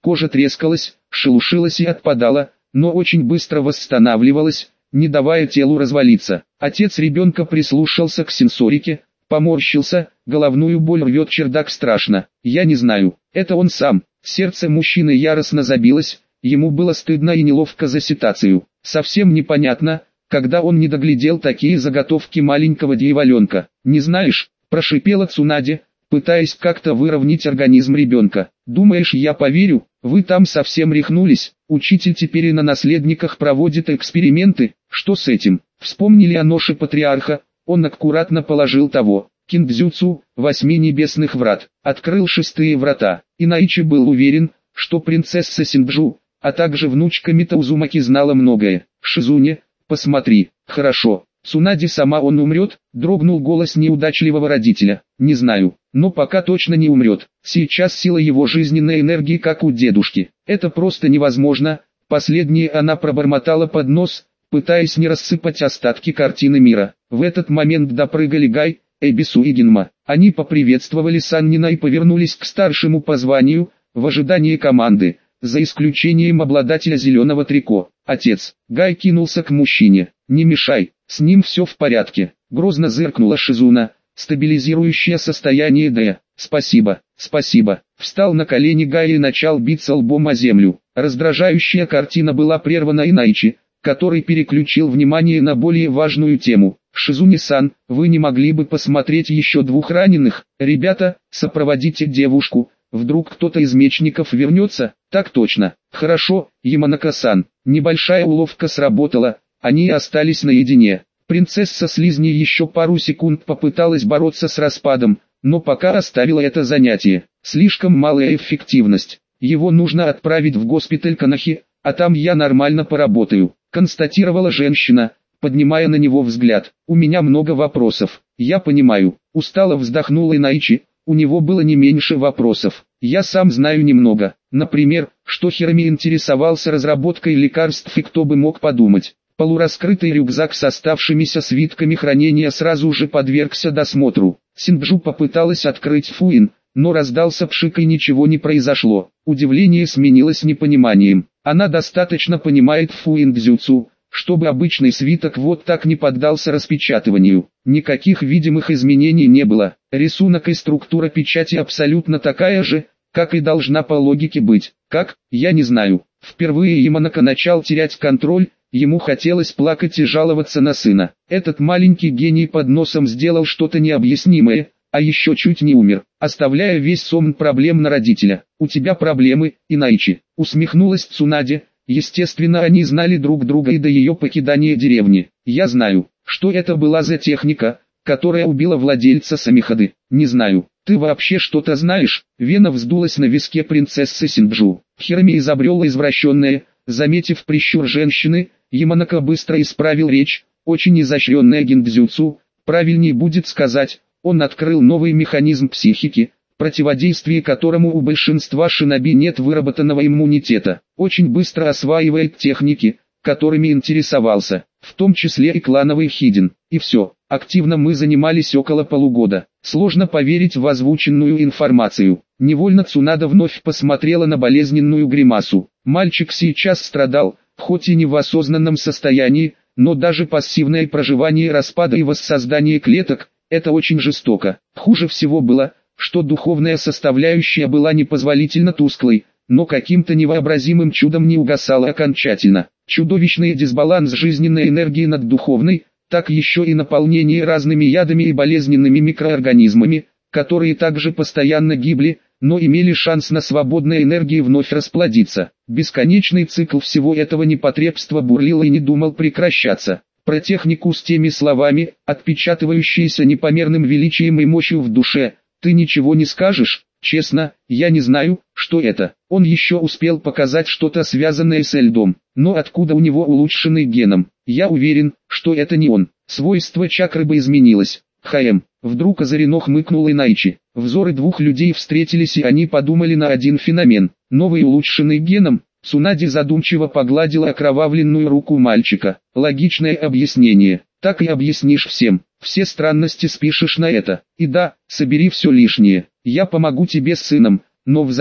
кожа трескалась, шелушилась и отпадала, но очень быстро восстанавливалась, не давая телу развалиться. Отец ребенка прислушался к сенсорике, поморщился, головную боль рвет чердак страшно. Я не знаю, это он сам. Сердце мужчины яростно забилось, ему было стыдно и неловко за ситуацию. Совсем непонятно, когда он не доглядел такие заготовки маленького дьяволенка. «Не знаешь?» – прошипела Цунаде, пытаясь как-то выровнять организм ребенка. «Думаешь, я поверю? Вы там совсем рехнулись? Учитель теперь и на наследниках проводит эксперименты. Что с этим?» Вспомнили о ноше патриарха, он аккуратно положил того. Киндзюцу, 8 небесных врат, открыл 6 врата. Инаичи был уверен, что принцесса Синджу, а также внучка Митаузумаки знала многое. «Шизуне, посмотри, хорошо, Цунаде сама он умрет», дрогнул голос неудачливого родителя. «Не знаю, но пока точно не умрет. Сейчас сила его жизненной энергии как у дедушки. Это просто невозможно». Последнее она пробормотала под нос, пытаясь не рассыпать остатки картины мира. В этот момент допрыгали Гай, Эбису и Гинма. Они поприветствовали Саннина и повернулись к старшему по званию, в ожидании команды, за исключением обладателя зеленого трико. «Отец!» Гай кинулся к мужчине. «Не мешай, с ним все в порядке», грозно зыркнула Шизуна, стабилизирующее состояние Д. «Спасибо, спасибо». Встал на колени Гай и начал биться лбом о землю. Раздражающая картина была прервана Инаичи, который переключил внимание на более важную тему. «Шизуни-сан, вы не могли бы посмотреть еще 2 раненых? Ребята, сопроводите девушку, вдруг кто-то из мечников вернется?» «Так точно». «Хорошо, Яманака-сан». Небольшая уловка сработала, они остались наедине. Принцесса Слизни еще пару секунд попыталась бороться с распадом, но пока оставила это занятие. Слишком малая эффективность. Его нужно отправить в госпиталь Канахи, а там я нормально поработаю, констатировала женщина, поднимая на него взгляд. «У меня много вопросов». «Я понимаю», устало вздохнула Инаичи, у него было не меньше вопросов. «Я сам знаю немного. Например, что Хироми интересовался разработкой лекарств и кто бы мог подумать». Полураскрытый рюкзак с оставшимися свитками хранения сразу же подвергся досмотру. Синджу попыталась открыть фуин, но раздался пшик и ничего не произошло. Удивление сменилось непониманием. Она достаточно понимает фуин-дзюцу, чтобы обычный свиток вот так не поддался распечатыванию. Никаких видимых изменений не было. Рисунок и структура печати абсолютно такая же, как и должна по логике быть. Как? Я не знаю. Впервые Яманака начал терять контроль, ему хотелось плакать и жаловаться на сына. Этот маленький гений под носом сделал что-то необъяснимое, а еще чуть не умер, оставляя весь сон проблем на родителя. «У тебя проблемы, Инаичи», усмехнулась Цунаде. Естественно, они знали друг друга и до ее покидания деревни. «Я знаю, что это была за техника, которая убила владельца Самихады. Не знаю, ты вообще что-то знаешь?» Вена вздулась на виске принцессы Синджу. Хироми изобрел извращенное, заметив прищур женщины, Яманака быстро исправил речь, очень изощренная гиндзюцу, правильнее будет сказать, он открыл новый механизм психики, противодействие которому у большинства шиноби нет выработанного иммунитета, очень быстро осваивает техники, которыми интересовался, в том числе и клановый хиден. И все, активно мы занимались около полугода. Сложно поверить в озвученную информацию. Невольно Цунада вновь посмотрела на болезненную гримасу. Мальчик сейчас страдал, хоть и не в осознанном состоянии, но даже пассивное проживание распада и воссоздание клеток – это очень жестоко. Хуже всего было, что духовная составляющая была непозволительно тусклой, но каким-то невообразимым чудом не угасала окончательно. Чудовищный дисбаланс жизненной энергии над духовной, так еще и наполнение разными ядами и болезненными микроорганизмами, которые также постоянно гибли, но имели шанс на свободной энергии вновь расплодиться. Бесконечный цикл всего этого непотребства бурлил и не думал прекращаться. Про технику с теми словами, отпечатывающиеся непомерным величием и мощью в душе, ты ничего не скажешь? Честно, я не знаю, что это. Он еще успел показать что-то связанное с льдом, но откуда у него улучшенный геном? Я уверен, что это не он. Свойство чакры бы изменилось. Вдруг озарено хмыкнул Инаичи. Взоры двух людей встретились и они подумали на один феномен. Новый улучшенный геном. Цунаде задумчиво погладила окровавленную руку мальчика. Логичное объяснение. Так и объяснишь всем. Все странности спишешь на это. И да, собери все лишнее. Я помогу тебе с сыном, но взамен,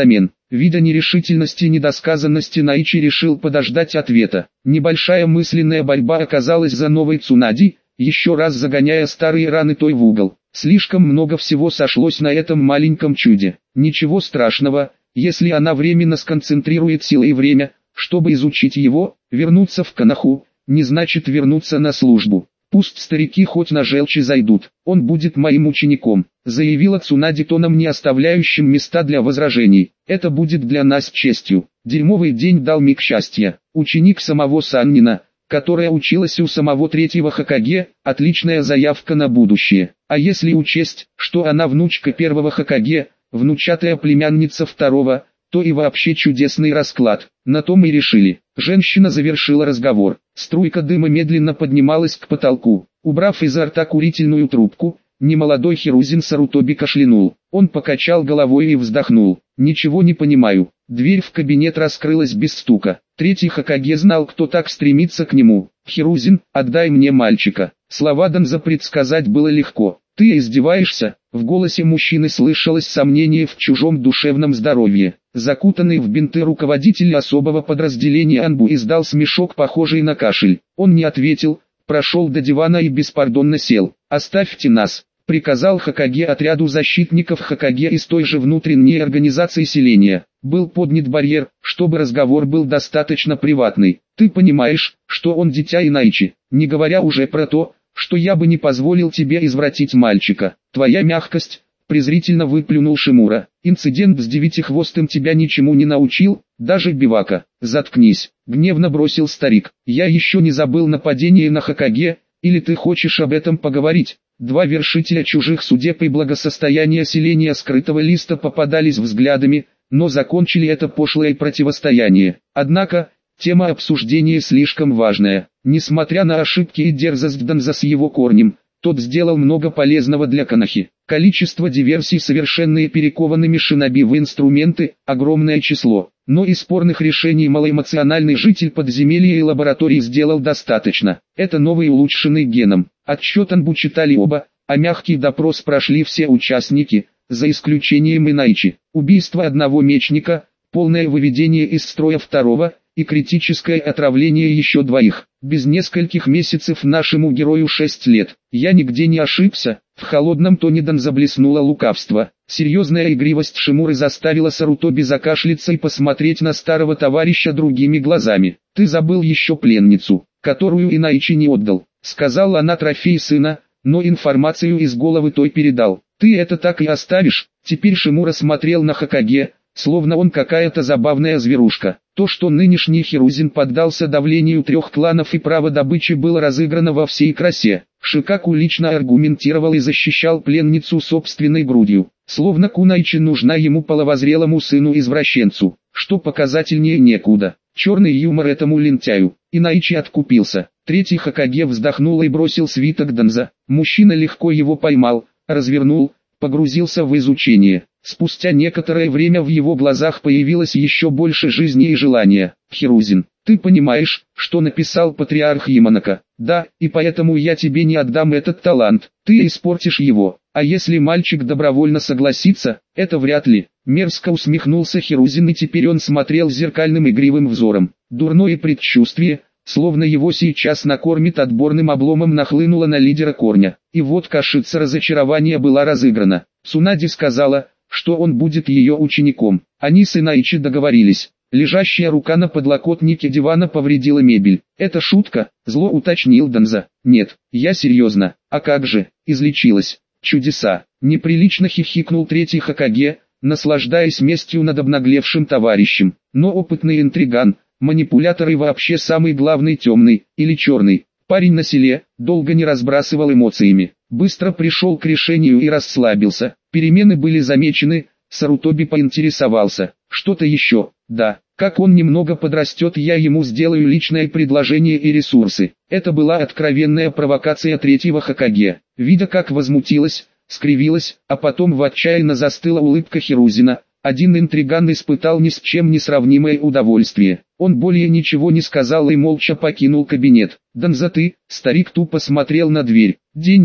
Видя нерешительность и недосказанности, Наичи решил подождать ответа. Небольшая мысленная борьба оказалась за новой Цунади, еще раз загоняя старые раны той в угол. Слишком много всего сошлось на этом маленьком чуде. Ничего страшного, если она временно сконцентрирует силы и время, чтобы изучить его. Вернуться в Коноху не значит вернуться на службу. Пусть старики хоть на желчи зайдут, он будет моим учеником, заявила Цунади тоном, не оставляющим места для возражений. Это будет для нас честью. Дерьмовый день дал миг счастья. Ученик самого Саннина, которая училась у самого третьего Хокаге, отличная заявка на будущее. А если учесть, что она внучка первого Хокаге, внучатая племянница второго, то и вообще чудесный расклад. На том и решили. Женщина завершила разговор. Струйка дыма медленно поднималась к потолку. Убрав изо рта курительную трубку, немолодой Хирузин Сарутоби кашлянул. Он покачал головой и вздохнул. «Ничего не понимаю». Дверь в кабинет раскрылась без стука. Третий Хокаге знал, кто так стремится к нему. «Хирузин, отдай мне мальчика». Слова Данза предсказать было легко. «Ты издеваешься?» В голосе мужчины слышалось сомнение в чужом душевном здоровье. Закутанный в бинты руководитель особого подразделения Анбу издал смешок, похожий на кашель. Он не ответил, прошел до дивана и беспардонно сел. «Оставьте нас», — приказал Хокаге отряду защитников Хокаге из той же внутренней организации селения. Был поднят барьер, чтобы разговор был достаточно приватный. «Ты понимаешь, что он дитя Инаичи, не говоря уже про то, что я бы не позволил тебе извратить мальчика. Твоя мягкость», — презрительно выплюнул Шимура. «Инцидент с девятихвостым тебя ничему не научил, даже бивака». «Заткнись», — гневно бросил старик. «Я еще не забыл нападение на Хокаге, или ты хочешь об этом поговорить?» Два вершителя чужих судеб и благосостояния селения скрытого листа попадались взглядами, но закончили это пошлое противостояние. Однако, тема обсуждения слишком важная. Несмотря на ошибки и дерзость Данза с его корнем, тот сделал много полезного для Конохи. Количество диверсий, совершенные перекованными шиноби в инструменты, огромное число. Но и спорных решений малоэмоциональный житель подземелья и лаборатории сделал достаточно. Это новый улучшенный геном. Отчет Анбу читали оба, а мягкий допрос прошли все участники, за исключением Инаичи. Убийство одного мечника, полное выведение из строя второго и критическое отравление еще двоих. Без нескольких месяцев нашему герою 6 лет. Я нигде не ошибся. В холодном тоне Данза блеснуло лукавство. Серьезная игривость Шимуры заставила Сарутоби закашляться и посмотреть на старого товарища другими глазами. «Ты забыл еще пленницу, которую Инаичи не отдал», — сказала она, трофей сына, но информацию из головы той передал. «Ты это так и оставишь?» Теперь Шимура смотрел на Хокаге, словно он какая-то забавная зверушка. То, что нынешний Хирузин поддался давлению 3 кланов и право добычи было разыграно во всей красе. Шикаку лично аргументировал и защищал пленницу собственной грудью. Словно Кунайчи нужна ему половозрелому сыну-извращенцу. Что показательнее некуда. Черный юмор этому лентяю. Инаичи откупился. Третий Хокаге вздохнул и бросил свиток Данза. Мужчина легко его поймал, развернул, погрузился в изучение. Спустя некоторое время в его глазах появилось еще больше жизни и желания. «Хирузин, ты понимаешь, что написал патриарх Яманака? Да, и поэтому я тебе не отдам этот талант. Ты испортишь его. А если мальчик добровольно согласится, это вряд ли». Мерзко усмехнулся Хирузин, и теперь он смотрел зеркальным игривым взором. Дурное предчувствие, словно его сейчас накормит отборным обломом, нахлынуло на лидера корня. И вот кашица разочарования была разыграна. Цунади сказала, что он будет ее учеником. Они с Инаичи договорились. Лежащая рука на подлокотнике дивана повредила мебель. «Это шутка?» — зло уточнил Данза. «Нет, я серьезно». «А как же?» — излечилась. «Чудеса!» — неприлично хихикнул третий Хокаге, наслаждаясь местью над обнаглевшим товарищем. Но опытный интриган, манипулятор и вообще самый главный темный, или черный, парень на селе, долго не разбрасывал эмоциями. Быстро пришел к решению и расслабился. Перемены были замечены. Сарутоби поинтересовался. «Что-то еще?» «Да, как он немного подрастет, я ему сделаю личное предложение и ресурсы». Это была откровенная провокация третьего Хокаге. Видя, как возмутилась, скривилась, а потом в отчаянно застыла улыбка Хирузина, один интриган испытал ни с чем не сравнимое удовольствие. Он более ничего не сказал и молча покинул кабинет. «Данза, ты?» Старик тупо смотрел на дверь. «Деньги?»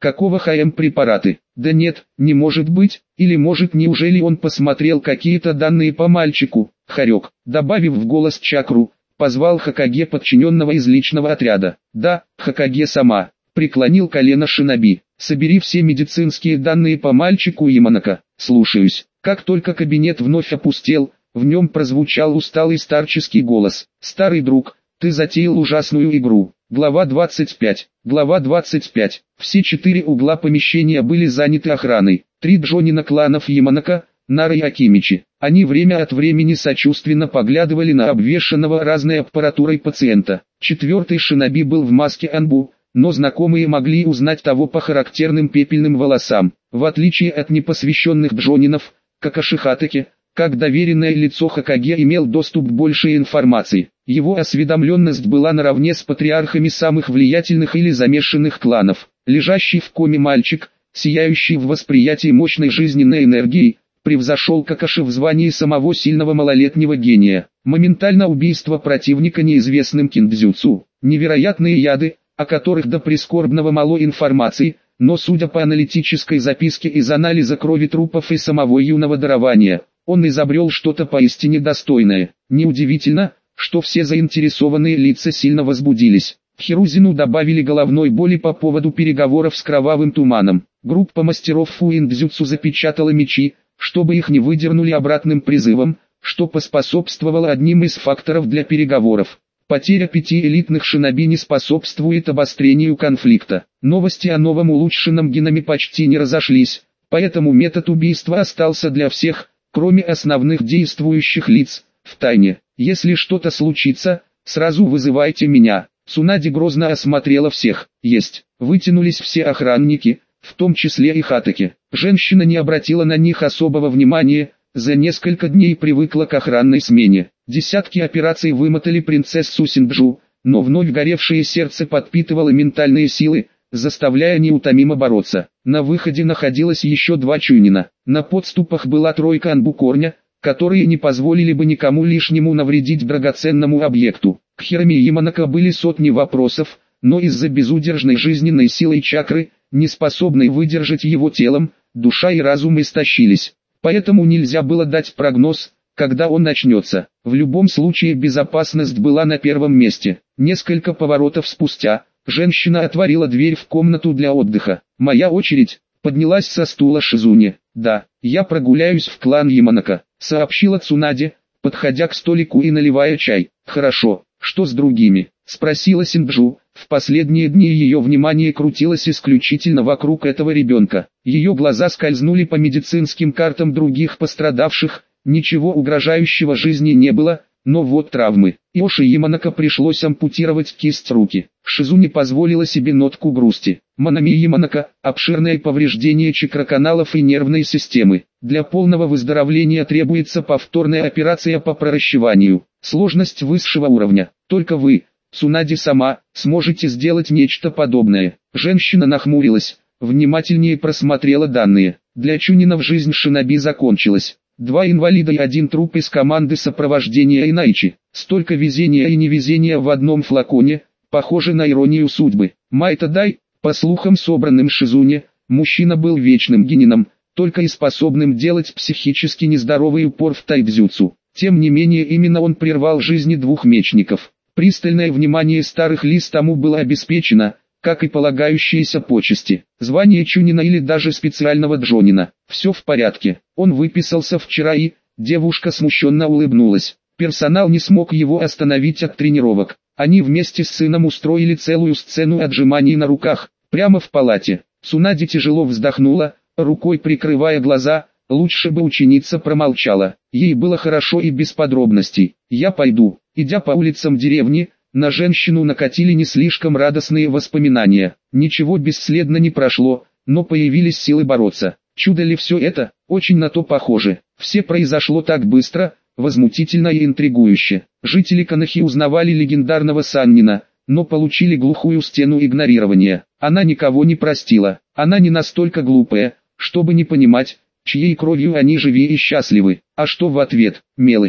Какого препараты? Да нет, не может быть, или может неужели он посмотрел какие-то данные по мальчику? Хорек, добавив в голос чакру, позвал Хокаге подчиненного из личного отряда. Да, Хокаге сама. Преклонил колено шиноби. Собери все медицинские данные по мальчику Яманака. Слушаюсь. Как только кабинет вновь опустел, в нем прозвучал усталый старческий голос. Старый друг, ты затеял ужасную игру. Глава 25. Глава 25. Все 4 угла помещения были заняты охраной. 3 джонина кланов Яманака, Нара и Акимичи. Они время от времени сочувственно поглядывали на обвешанного разной аппаратурой пациента. 4-й шиноби был в маске Анбу, но знакомые могли узнать того по характерным пепельным волосам. В отличие от непосвященных джонинов, Какаши Хатаки, как доверенное лицо Хокаге имел доступ к большей информации. Его осведомленность была наравне с патриархами самых влиятельных или замешанных кланов. Лежащий в коме мальчик, сияющий в восприятии мощной жизненной энергией, превзошел Какаши в звании самого сильного малолетнего гения. Моментально убийство противника неизвестным киндзюцу. Невероятные яды, о которых до прискорбного мало информации, но судя по аналитической записке из анализа крови трупов и самого юного дарования, он изобрел что-то поистине достойное. Неудивительно, что все заинтересованные лица сильно возбудились. Хирузину добавили головной боли по поводу переговоров с кровавым туманом. Группа мастеров фуиндзюцу запечатала мечи, чтобы их не выдернули обратным призывом, что поспособствовало одним из факторов для переговоров. Потеря 5 элитных шиноби не способствует обострению конфликта. Новости о новом улучшенном геноме почти не разошлись, поэтому метод убийства остался для всех, кроме основных действующих лиц, в тайне. Если что-то случится, сразу вызывайте меня. Цунади грозно осмотрела всех. Есть. Вытянулись все охранники, в том числе и Хатаки. Женщина не обратила на них особого внимания, за несколько дней привыкла к охранной смене. Десятки операций вымотали принцессу Синджу, но вновь горевшее сердце подпитывало ментальные силы, заставляя неутомимо бороться. На выходе находилось еще 2 чунина. На подступах была 3 анбукорня, которые не позволили бы никому лишнему навредить драгоценному объекту. К Хироми Яманака были сотни вопросов, но из-за безудержной жизненной силы чакры, не способной выдержать его телом, душа и разум истощились. Поэтому нельзя было дать прогноз, когда он начнется. В любом случае безопасность была на первом месте. Несколько поворотов спустя, женщина отворила дверь в комнату для отдыха. «Моя очередь», — поднялась со стула Шизуни. «Да, я прогуляюсь в клан Яманака», — сообщила Цунади, подходя к столику и наливая чай. «Хорошо, что с другими?» — спросила Синджу. В последние дни ее внимание крутилось исключительно вокруг этого ребенка. Ее глаза скользнули по медицинским картам других пострадавших, ничего угрожающего жизни не было, но вот травмы. Йоши Яманака пришлось ампутировать кисть руки. Шизуни позволила себе нотку грусти. Манами Яманака – обширное повреждение чакроканалов и нервной системы. Для полного выздоровления требуется повторная операция по проращиванию. Сложность высшего уровня. Только вы, Цунади сама, сможете сделать нечто подобное. Женщина нахмурилась, внимательнее просмотрела данные. Для чунинов жизнь шиноби закончилась. 2 инвалида и 1 труп из команды сопровождения Инайчи. Столько везения и невезения в одном флаконе, похоже на иронию судьбы. Майта Дай, по слухам собранным Шизуне, мужчина был вечным генином, только и способным делать психически нездоровый упор в тайдзюцу. Тем не менее именно он прервал жизни 2 мечников. Пристальное внимание старых лис тому было обеспечено, как и полагающиеся почести, звание чунина или даже специального джонина. Все в порядке. Он выписался вчера и, девушка смущенно улыбнулась. Персонал не смог его остановить от тренировок. Они вместе с сыном устроили целую сцену отжиманий на руках, прямо в палате. Цунади тяжело вздохнула, рукой прикрывая глаза, лучше бы ученица промолчала. Ей было хорошо и без подробностей. «Я пойду». Идя по улицам деревни, на женщину накатили не слишком радостные воспоминания. Ничего бесследно не прошло, но появились силы бороться. Чудо ли все это? Очень на то похоже. Все произошло так быстро, возмутительно и интригующе. Жители Канахи узнавали легендарного Саннина, но получили глухую стену игнорирования. Она никого не простила. Она не настолько глупая, чтобы не понимать, чьей кровью они живи и счастливы. А что в ответ? Мелочи.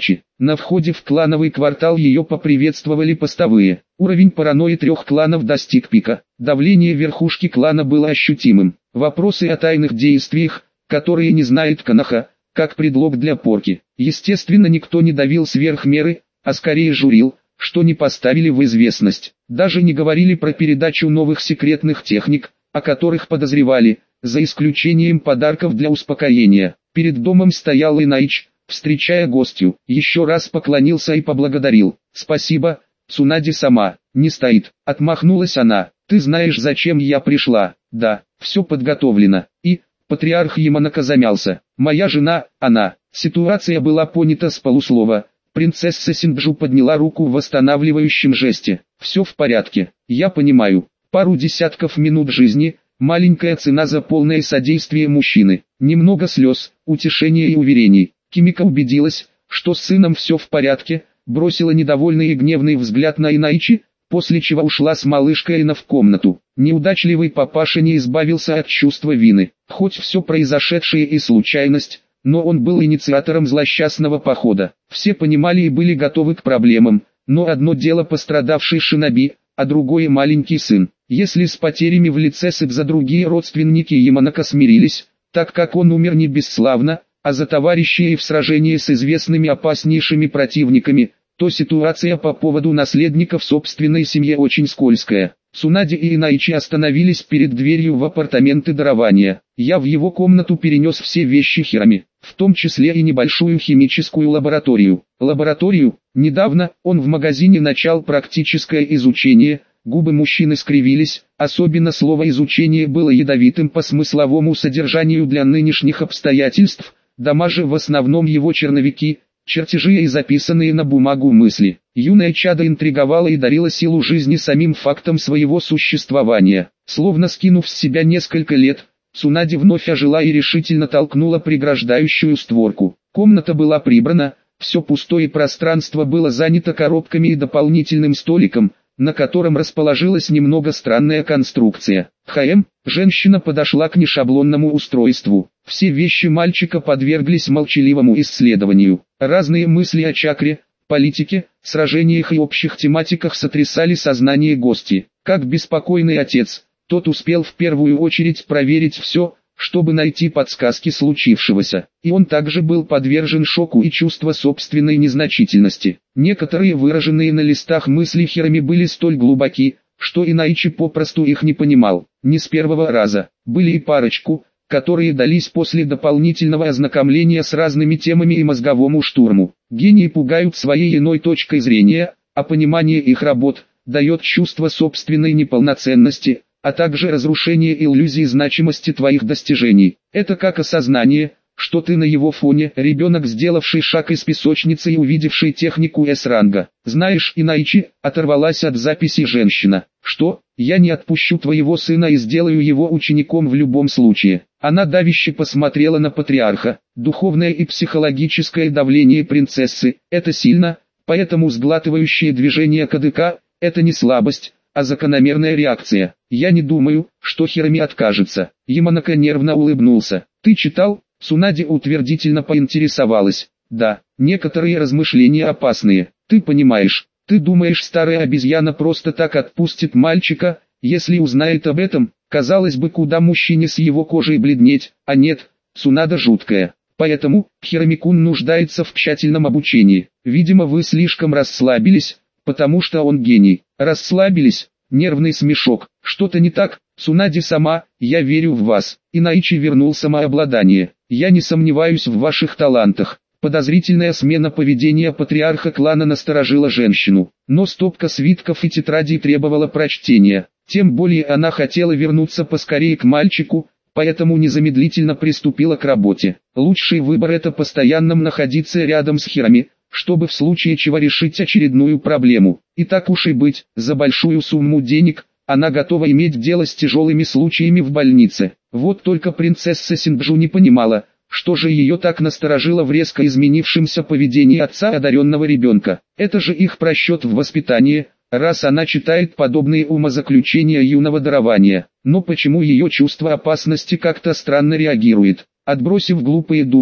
На входе в клановый квартал ее поприветствовали постовые. Уровень паранойи 3 кланов достиг пика. Давление верхушки клана было ощутимым. Вопросы о тайных действиях, которые не знает Коноха, как предлог для порки. Естественно, никто не давил сверх меры, а скорее журил, что не поставили в известность. Даже не говорили про передачу новых секретных техник, о которых подозревали, за исключением подарков для успокоения. Перед домом стоял Инаич, встречая гостью, еще раз поклонился и поблагодарил. «Спасибо, Цунади-сама, не стоит», — отмахнулась она. «Ты знаешь, зачем я пришла?» «Да, все подготовлено». И, патриарх Яманака замялся. «Моя жена, она». Ситуация была понята с полуслова. Принцесса Синджу подняла руку в восстанавливающем жесте. «Все в порядке, я понимаю. Пару десятков минут жизни, маленькая цена за полное содействие мужчины. Немного слез, утешения и уверений». Кимика убедилась, что с сыном все в порядке, бросила недовольный и гневный взгляд на Инаичи, после чего ушла с малышкой Ина в комнату. Неудачливый папаша не избавился от чувства вины. Хоть все произошедшее и случайность, но он был инициатором злосчастного похода. Все понимали и были готовы к проблемам, но одно дело пострадавший шиноби, а другое маленький сын. Если с потерями в лице Сэдза другие родственники Яманака смирились, так как он умер не бесславно, а за товарищей и в сражении с известными опаснейшими противниками, то ситуация по поводу наследника в собственной семье очень скользкая. Цунади и Инаичи остановились перед дверью в апартаменты дарования. Я в его комнату перенес все вещи Хирами, в том числе и небольшую химическую лабораторию. Лабораторию? Недавно он в магазине начал практическое изучение. Губы мужчины скривились, особенно слово «изучение» было ядовитым по смысловому содержанию для нынешних обстоятельств. Дома же в основном его черновики, чертежи и записанные на бумагу мысли. Юное чадо интриговало и дарило силу жизни самим фактом своего существования. Словно скинув с себя несколько лет, Цунади вновь ожила и решительно толкнула преграждающую створку. Комната была прибрана, все пустое пространство было занято коробками и дополнительным столиком, на котором расположилась немного странная конструкция. Женщина подошла к нешаблонному устройству. Все вещи мальчика подверглись молчаливому исследованию. Разные мысли о чакре, политике, сражениях и общих тематиках сотрясали сознание гостя. Как беспокойный отец, тот успел в первую очередь проверить все, чтобы найти подсказки случившегося. И он также был подвержен шоку и чувству собственной незначительности. Некоторые выраженные на листах мысли Хирами были столь глубоки, что Инаичи попросту их не понимал. Не с первого раза. Были и парочку, которые дались после дополнительного ознакомления с разными темами и мозговому штурму. Гении пугают своей иной точкой зрения, а понимание их работ дает чувство собственной неполноценности, а также разрушение иллюзии значимости твоих достижений. Это как осознание, что ты на его фоне ребенок, сделавший шаг из песочницы и увидевший технику С-ранга. Знаешь, Инаичи, оторвалась от записи женщина. Что? Я не отпущу твоего сына и сделаю его учеником в любом случае. Она давяще посмотрела на патриарха. Духовное и психологическое давление принцессы – это сильно, поэтому сглатывающее движение кадыка – это не слабость, а закономерная реакция. Я не думаю, что Хирами откажется. Яманака нервно улыбнулся. Ты читал? Цунади утвердительно поинтересовалась. Да, некоторые размышления опасные. Ты понимаешь, ты думаешь, старая обезьяна просто так отпустит мальчика, если узнает об этом? Казалось бы, куда мужчине с его кожей бледнеть, а нет, Цунада жуткая. Поэтому, Хирами-кун нуждается в тщательном обучении. Видимо, вы слишком расслабились, потому что он гений. Расслабились? Нервный смешок. Что-то не так? Цунади-сама, я верю в вас. Инаичи вернул самообладание. Я не сомневаюсь в ваших талантах. Подозрительная смена поведения патриарха клана насторожила женщину. Но стопка свитков и тетрадей требовала прочтения. Тем более она хотела вернуться поскорее к мальчику, поэтому незамедлительно приступила к работе. Лучший выбор — это постоянно находиться рядом с Хирами, чтобы в случае чего решить очередную проблему. И так уж и быть, за большую сумму денег она готова иметь дело с тяжелыми случаями в больнице. Вот только принцесса Синджу не понимала, что же ее так насторожило в резко изменившемся поведении отца одаренного ребенка. Это же их просчет в воспитании, раз она читает подобные умозаключения юного дарования. Но почему ее чувство опасности как-то странно реагирует? Отбросив глупые думы,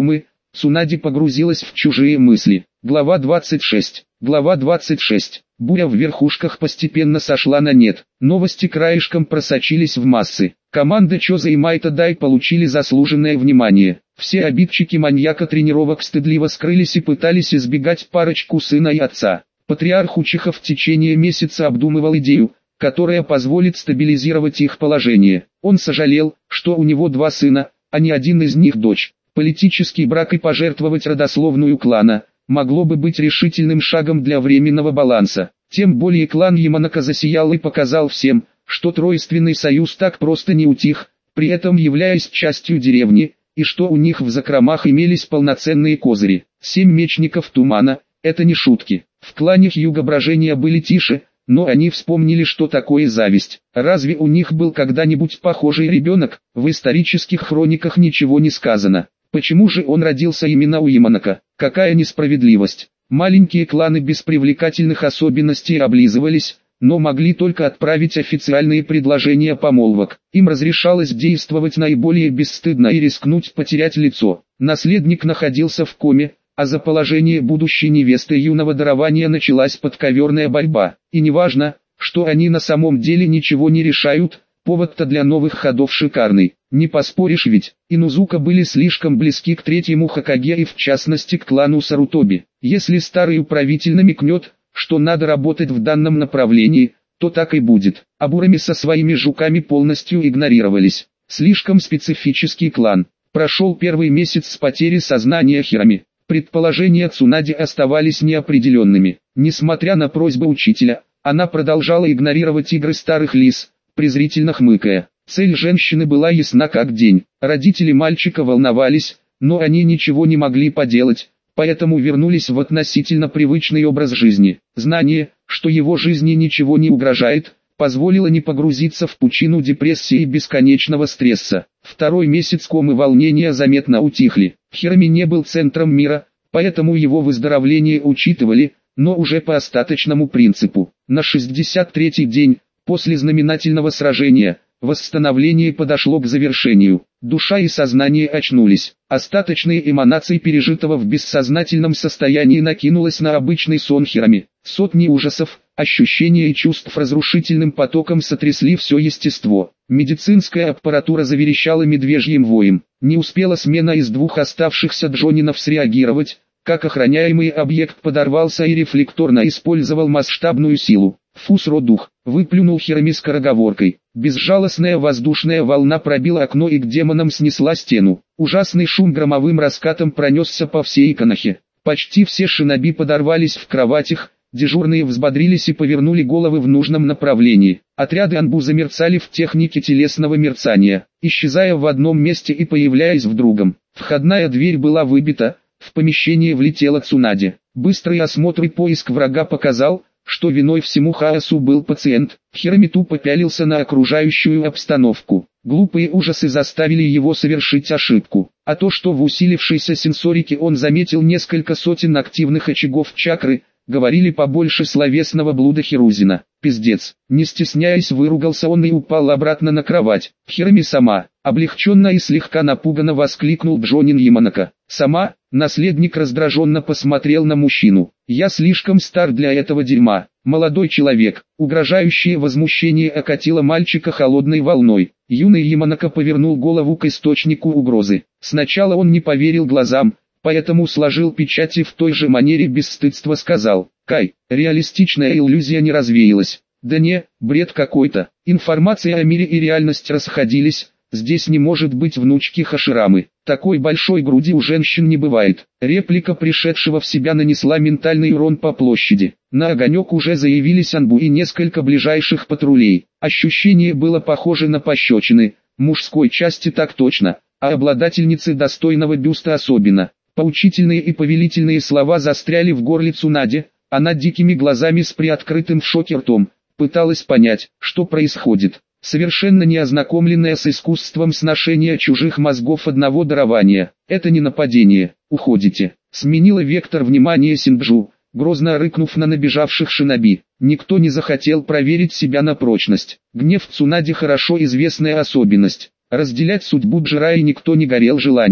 Цунади погрузилась в чужие мысли. Глава 26. Глава 26. Буря в верхушках постепенно сошла на нет. Новости краешком просочились в массы. Команда Чоза и Майта Дай получили заслуженное внимание. Все обидчики маньяка тренировок стыдливо скрылись и пытались избегать парочку сына и отца. Патриарх Учиха в течение месяца обдумывал идею, которая позволит стабилизировать их положение. Он сожалел, что у него два сына, а не один из них дочь. Политический брак и пожертвовать родословную клана могло бы быть решительным шагом для временного баланса. Тем более клан Яманака засиял и показал всем, что тройственный союз так просто не утих, при этом являясь частью деревни, и что у них в закромах имелись полноценные козыри. 7 мечников тумана – это не шутки. В клане Хьюга брожения были тише, но они вспомнили, что такое зависть. Разве у них был когда-нибудь похожий ребенок? В исторических хрониках ничего не сказано. Почему же он родился именно у Яманака? Какая несправедливость. Маленькие кланы без привлекательных особенностей облизывались, но могли только отправить официальные предложения помолвок. Им разрешалось действовать наиболее бесстыдно и рискнуть потерять лицо. Наследник находился в коме, а за положение будущей невесты юного дарования началась подковерная борьба. И неважно, что они на самом деле ничего не решают, повод-то для новых ходов шикарный. Не поспоришь ведь, Инузука были слишком близки к третьему Хокаге и в частности к клану Сарутоби. Если старый управитель намекнет, что надо работать в данном направлении, то так и будет. А Бурами со своими жуками полностью игнорировались. Слишком специфический клан. Прошел первый месяц с потери сознания Хирами. Предположения Цунади оставались неопределенными. Несмотря на просьбы учителя, она продолжала игнорировать игры старых лис, презрительно хмыкая. Цель женщины была ясна как день. Родители мальчика волновались, но они ничего не могли поделать, поэтому вернулись в относительно привычный образ жизни. Знание, что его жизни ничего не угрожает, позволило не погрузиться в пучину депрессии и бесконечного стресса. Второй месяц комы волнения заметно утихли. Хирами не был центром мира, поэтому его выздоровление учитывали, но уже по остаточному принципу. На 63-й день, после знаменательного сражения, восстановление подошло к завершению. Душа и сознание очнулись. Остаточные эманации пережитого в бессознательном состоянии накинулось на обычный сон Хирами. Сотни ужасов, ощущения и чувств разрушительным потоком сотрясли все естество. Медицинская аппаратура заверещала медвежьим воем. Не успела смена из двух оставшихся джонинов среагировать, как охраняемый объект подорвался и рефлекторно использовал масштабную силу. «Фу-сро-дух!» — выплюнул Хирами скороговоркой. Безжалостная воздушная волна пробила окно и к демонам снесла стену. Ужасный шум громовым раскатом пронесся по всей Иконохе. Почти все шиноби подорвались в кроватях, дежурные взбодрились и повернули головы в нужном направлении. Отряды Анбу замерцали в технике телесного мерцания, исчезая в одном месте и появляясь в другом. Входная дверь была выбита, в помещение влетела Цунади. Быстрый осмотр и поиск врага показал, что виной всему хаосу был пациент. Хирами тупо пялился на окружающую обстановку. Глупые ужасы заставили его совершить ошибку. А то, что в усилившейся сенсорике он заметил несколько сотен активных очагов чакры, говорили побольше словесного блуда Хирузина. Пиздец. Не стесняясь, выругался он и упал обратно на кровать. Хирами сама. Облегченно и слегка напуганно воскликнул Джонин Яманака. Сама? Наследник раздраженно посмотрел на мужчину. «Я слишком стар для этого дерьма». Молодой человек, угрожающее возмущение окатило мальчика холодной волной. Юный Яманака повернул голову к источнику угрозы. Сначала он не поверил глазам, поэтому сложил печати в той же манере бесстыдства сказал: «Кай, реалистичная иллюзия не развеялась». «Да не, бред какой-то. Информация о мире и реальность расходились. Здесь не может быть внучки Хаширамы. Такой большой груди у женщин не бывает». Реплика пришедшего в себя нанесла ментальный урон по площади. На огонек уже заявились Анбу и несколько ближайших патрулей. Ощущение было похоже на пощечины, мужской части так точно, а обладательницы достойного бюста особенно. Поучительные и повелительные слова застряли в горле Цунади, она дикими глазами с приоткрытым в шоке ртом пыталась понять, что происходит. Совершенно не ознакомленная с искусством сношения чужих мозгов одного дарования. «Это не нападение, уходите», — сменила вектор внимания Синджу, грозно рыкнув на набежавших шиноби. Никто не захотел проверить себя на прочность. Гнев Цунади хорошо известная особенность. Разделять судьбу Джираи никто не горел желанием.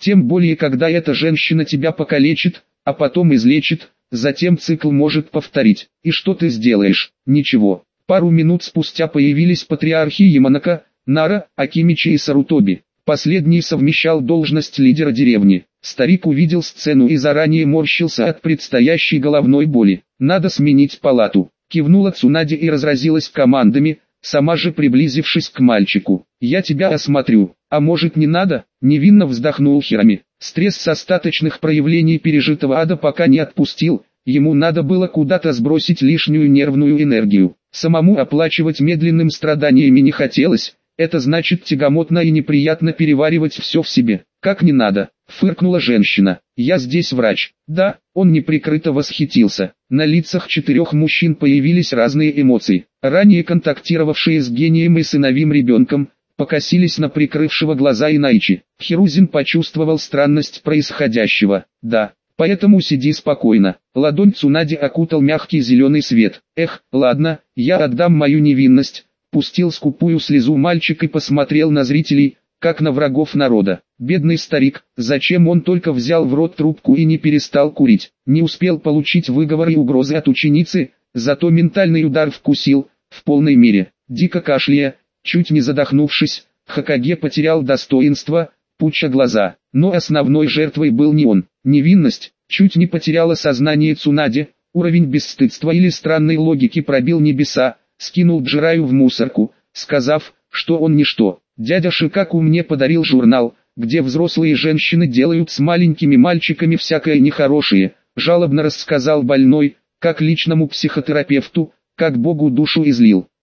Тем более когда эта женщина тебя покалечит, а потом излечит, затем цикл может повторить. И что ты сделаешь? Ничего. Пару минут спустя появились патриархи Яманака, Нара, Акимичи и Сарутоби. Последний совмещал должность лидера деревни. Старик увидел сцену и заранее морщился от предстоящей головной боли. «Надо сменить палату», — кивнула Цунаде и разразилась командами, сама же приблизившись к мальчику. «Я тебя осмотрю, а может не надо?» — невинно вздохнул Хирами. Стресс с остаточных проявлений пережитого ада пока не отпустил, ему надо было куда-то сбросить лишнюю нервную энергию. Самому оплачивать медленным страданиями не хотелось, это значит тягомотно и неприятно переваривать все в себе. «Как не надо», — фыркнула женщина. «Я здесь врач». «Да», — он неприкрыто восхитился. На лицах 4 мужчин появились разные эмоции. Ранее контактировавшие с гением и сыновьим ребенком, покосились на прикрывшего глаза Инаичи. Хирузин почувствовал странность происходящего. «Да, поэтому сиди спокойно». Ладонь Цунади окутал мягкий зеленый свет. «Эх, ладно, я отдам мою невинность». Пустил скупую слезу мальчик и посмотрел на зрителей, как на врагов народа. Бедный старик, зачем он только взял в рот трубку и не перестал курить? Не успел получить выговор и угрозы от ученицы, зато ментальный удар вкусил, в полной мере. Дико кашляя, чуть не задохнувшись, Хокаге потерял достоинство, пуча глаза. Но основной жертвой был не он. Невинность, чуть не потеряла сознание Цунаде, уровень бесстыдства или странной логики пробил небеса, скинул Джираю в мусорку, сказав, что он ничто. Дядя Шикаку мне подарил журнал, где взрослые женщины делают с маленькими мальчиками всякое нехорошее, жалобно рассказал больной, как личному психотерапевту, как Богу душу излил.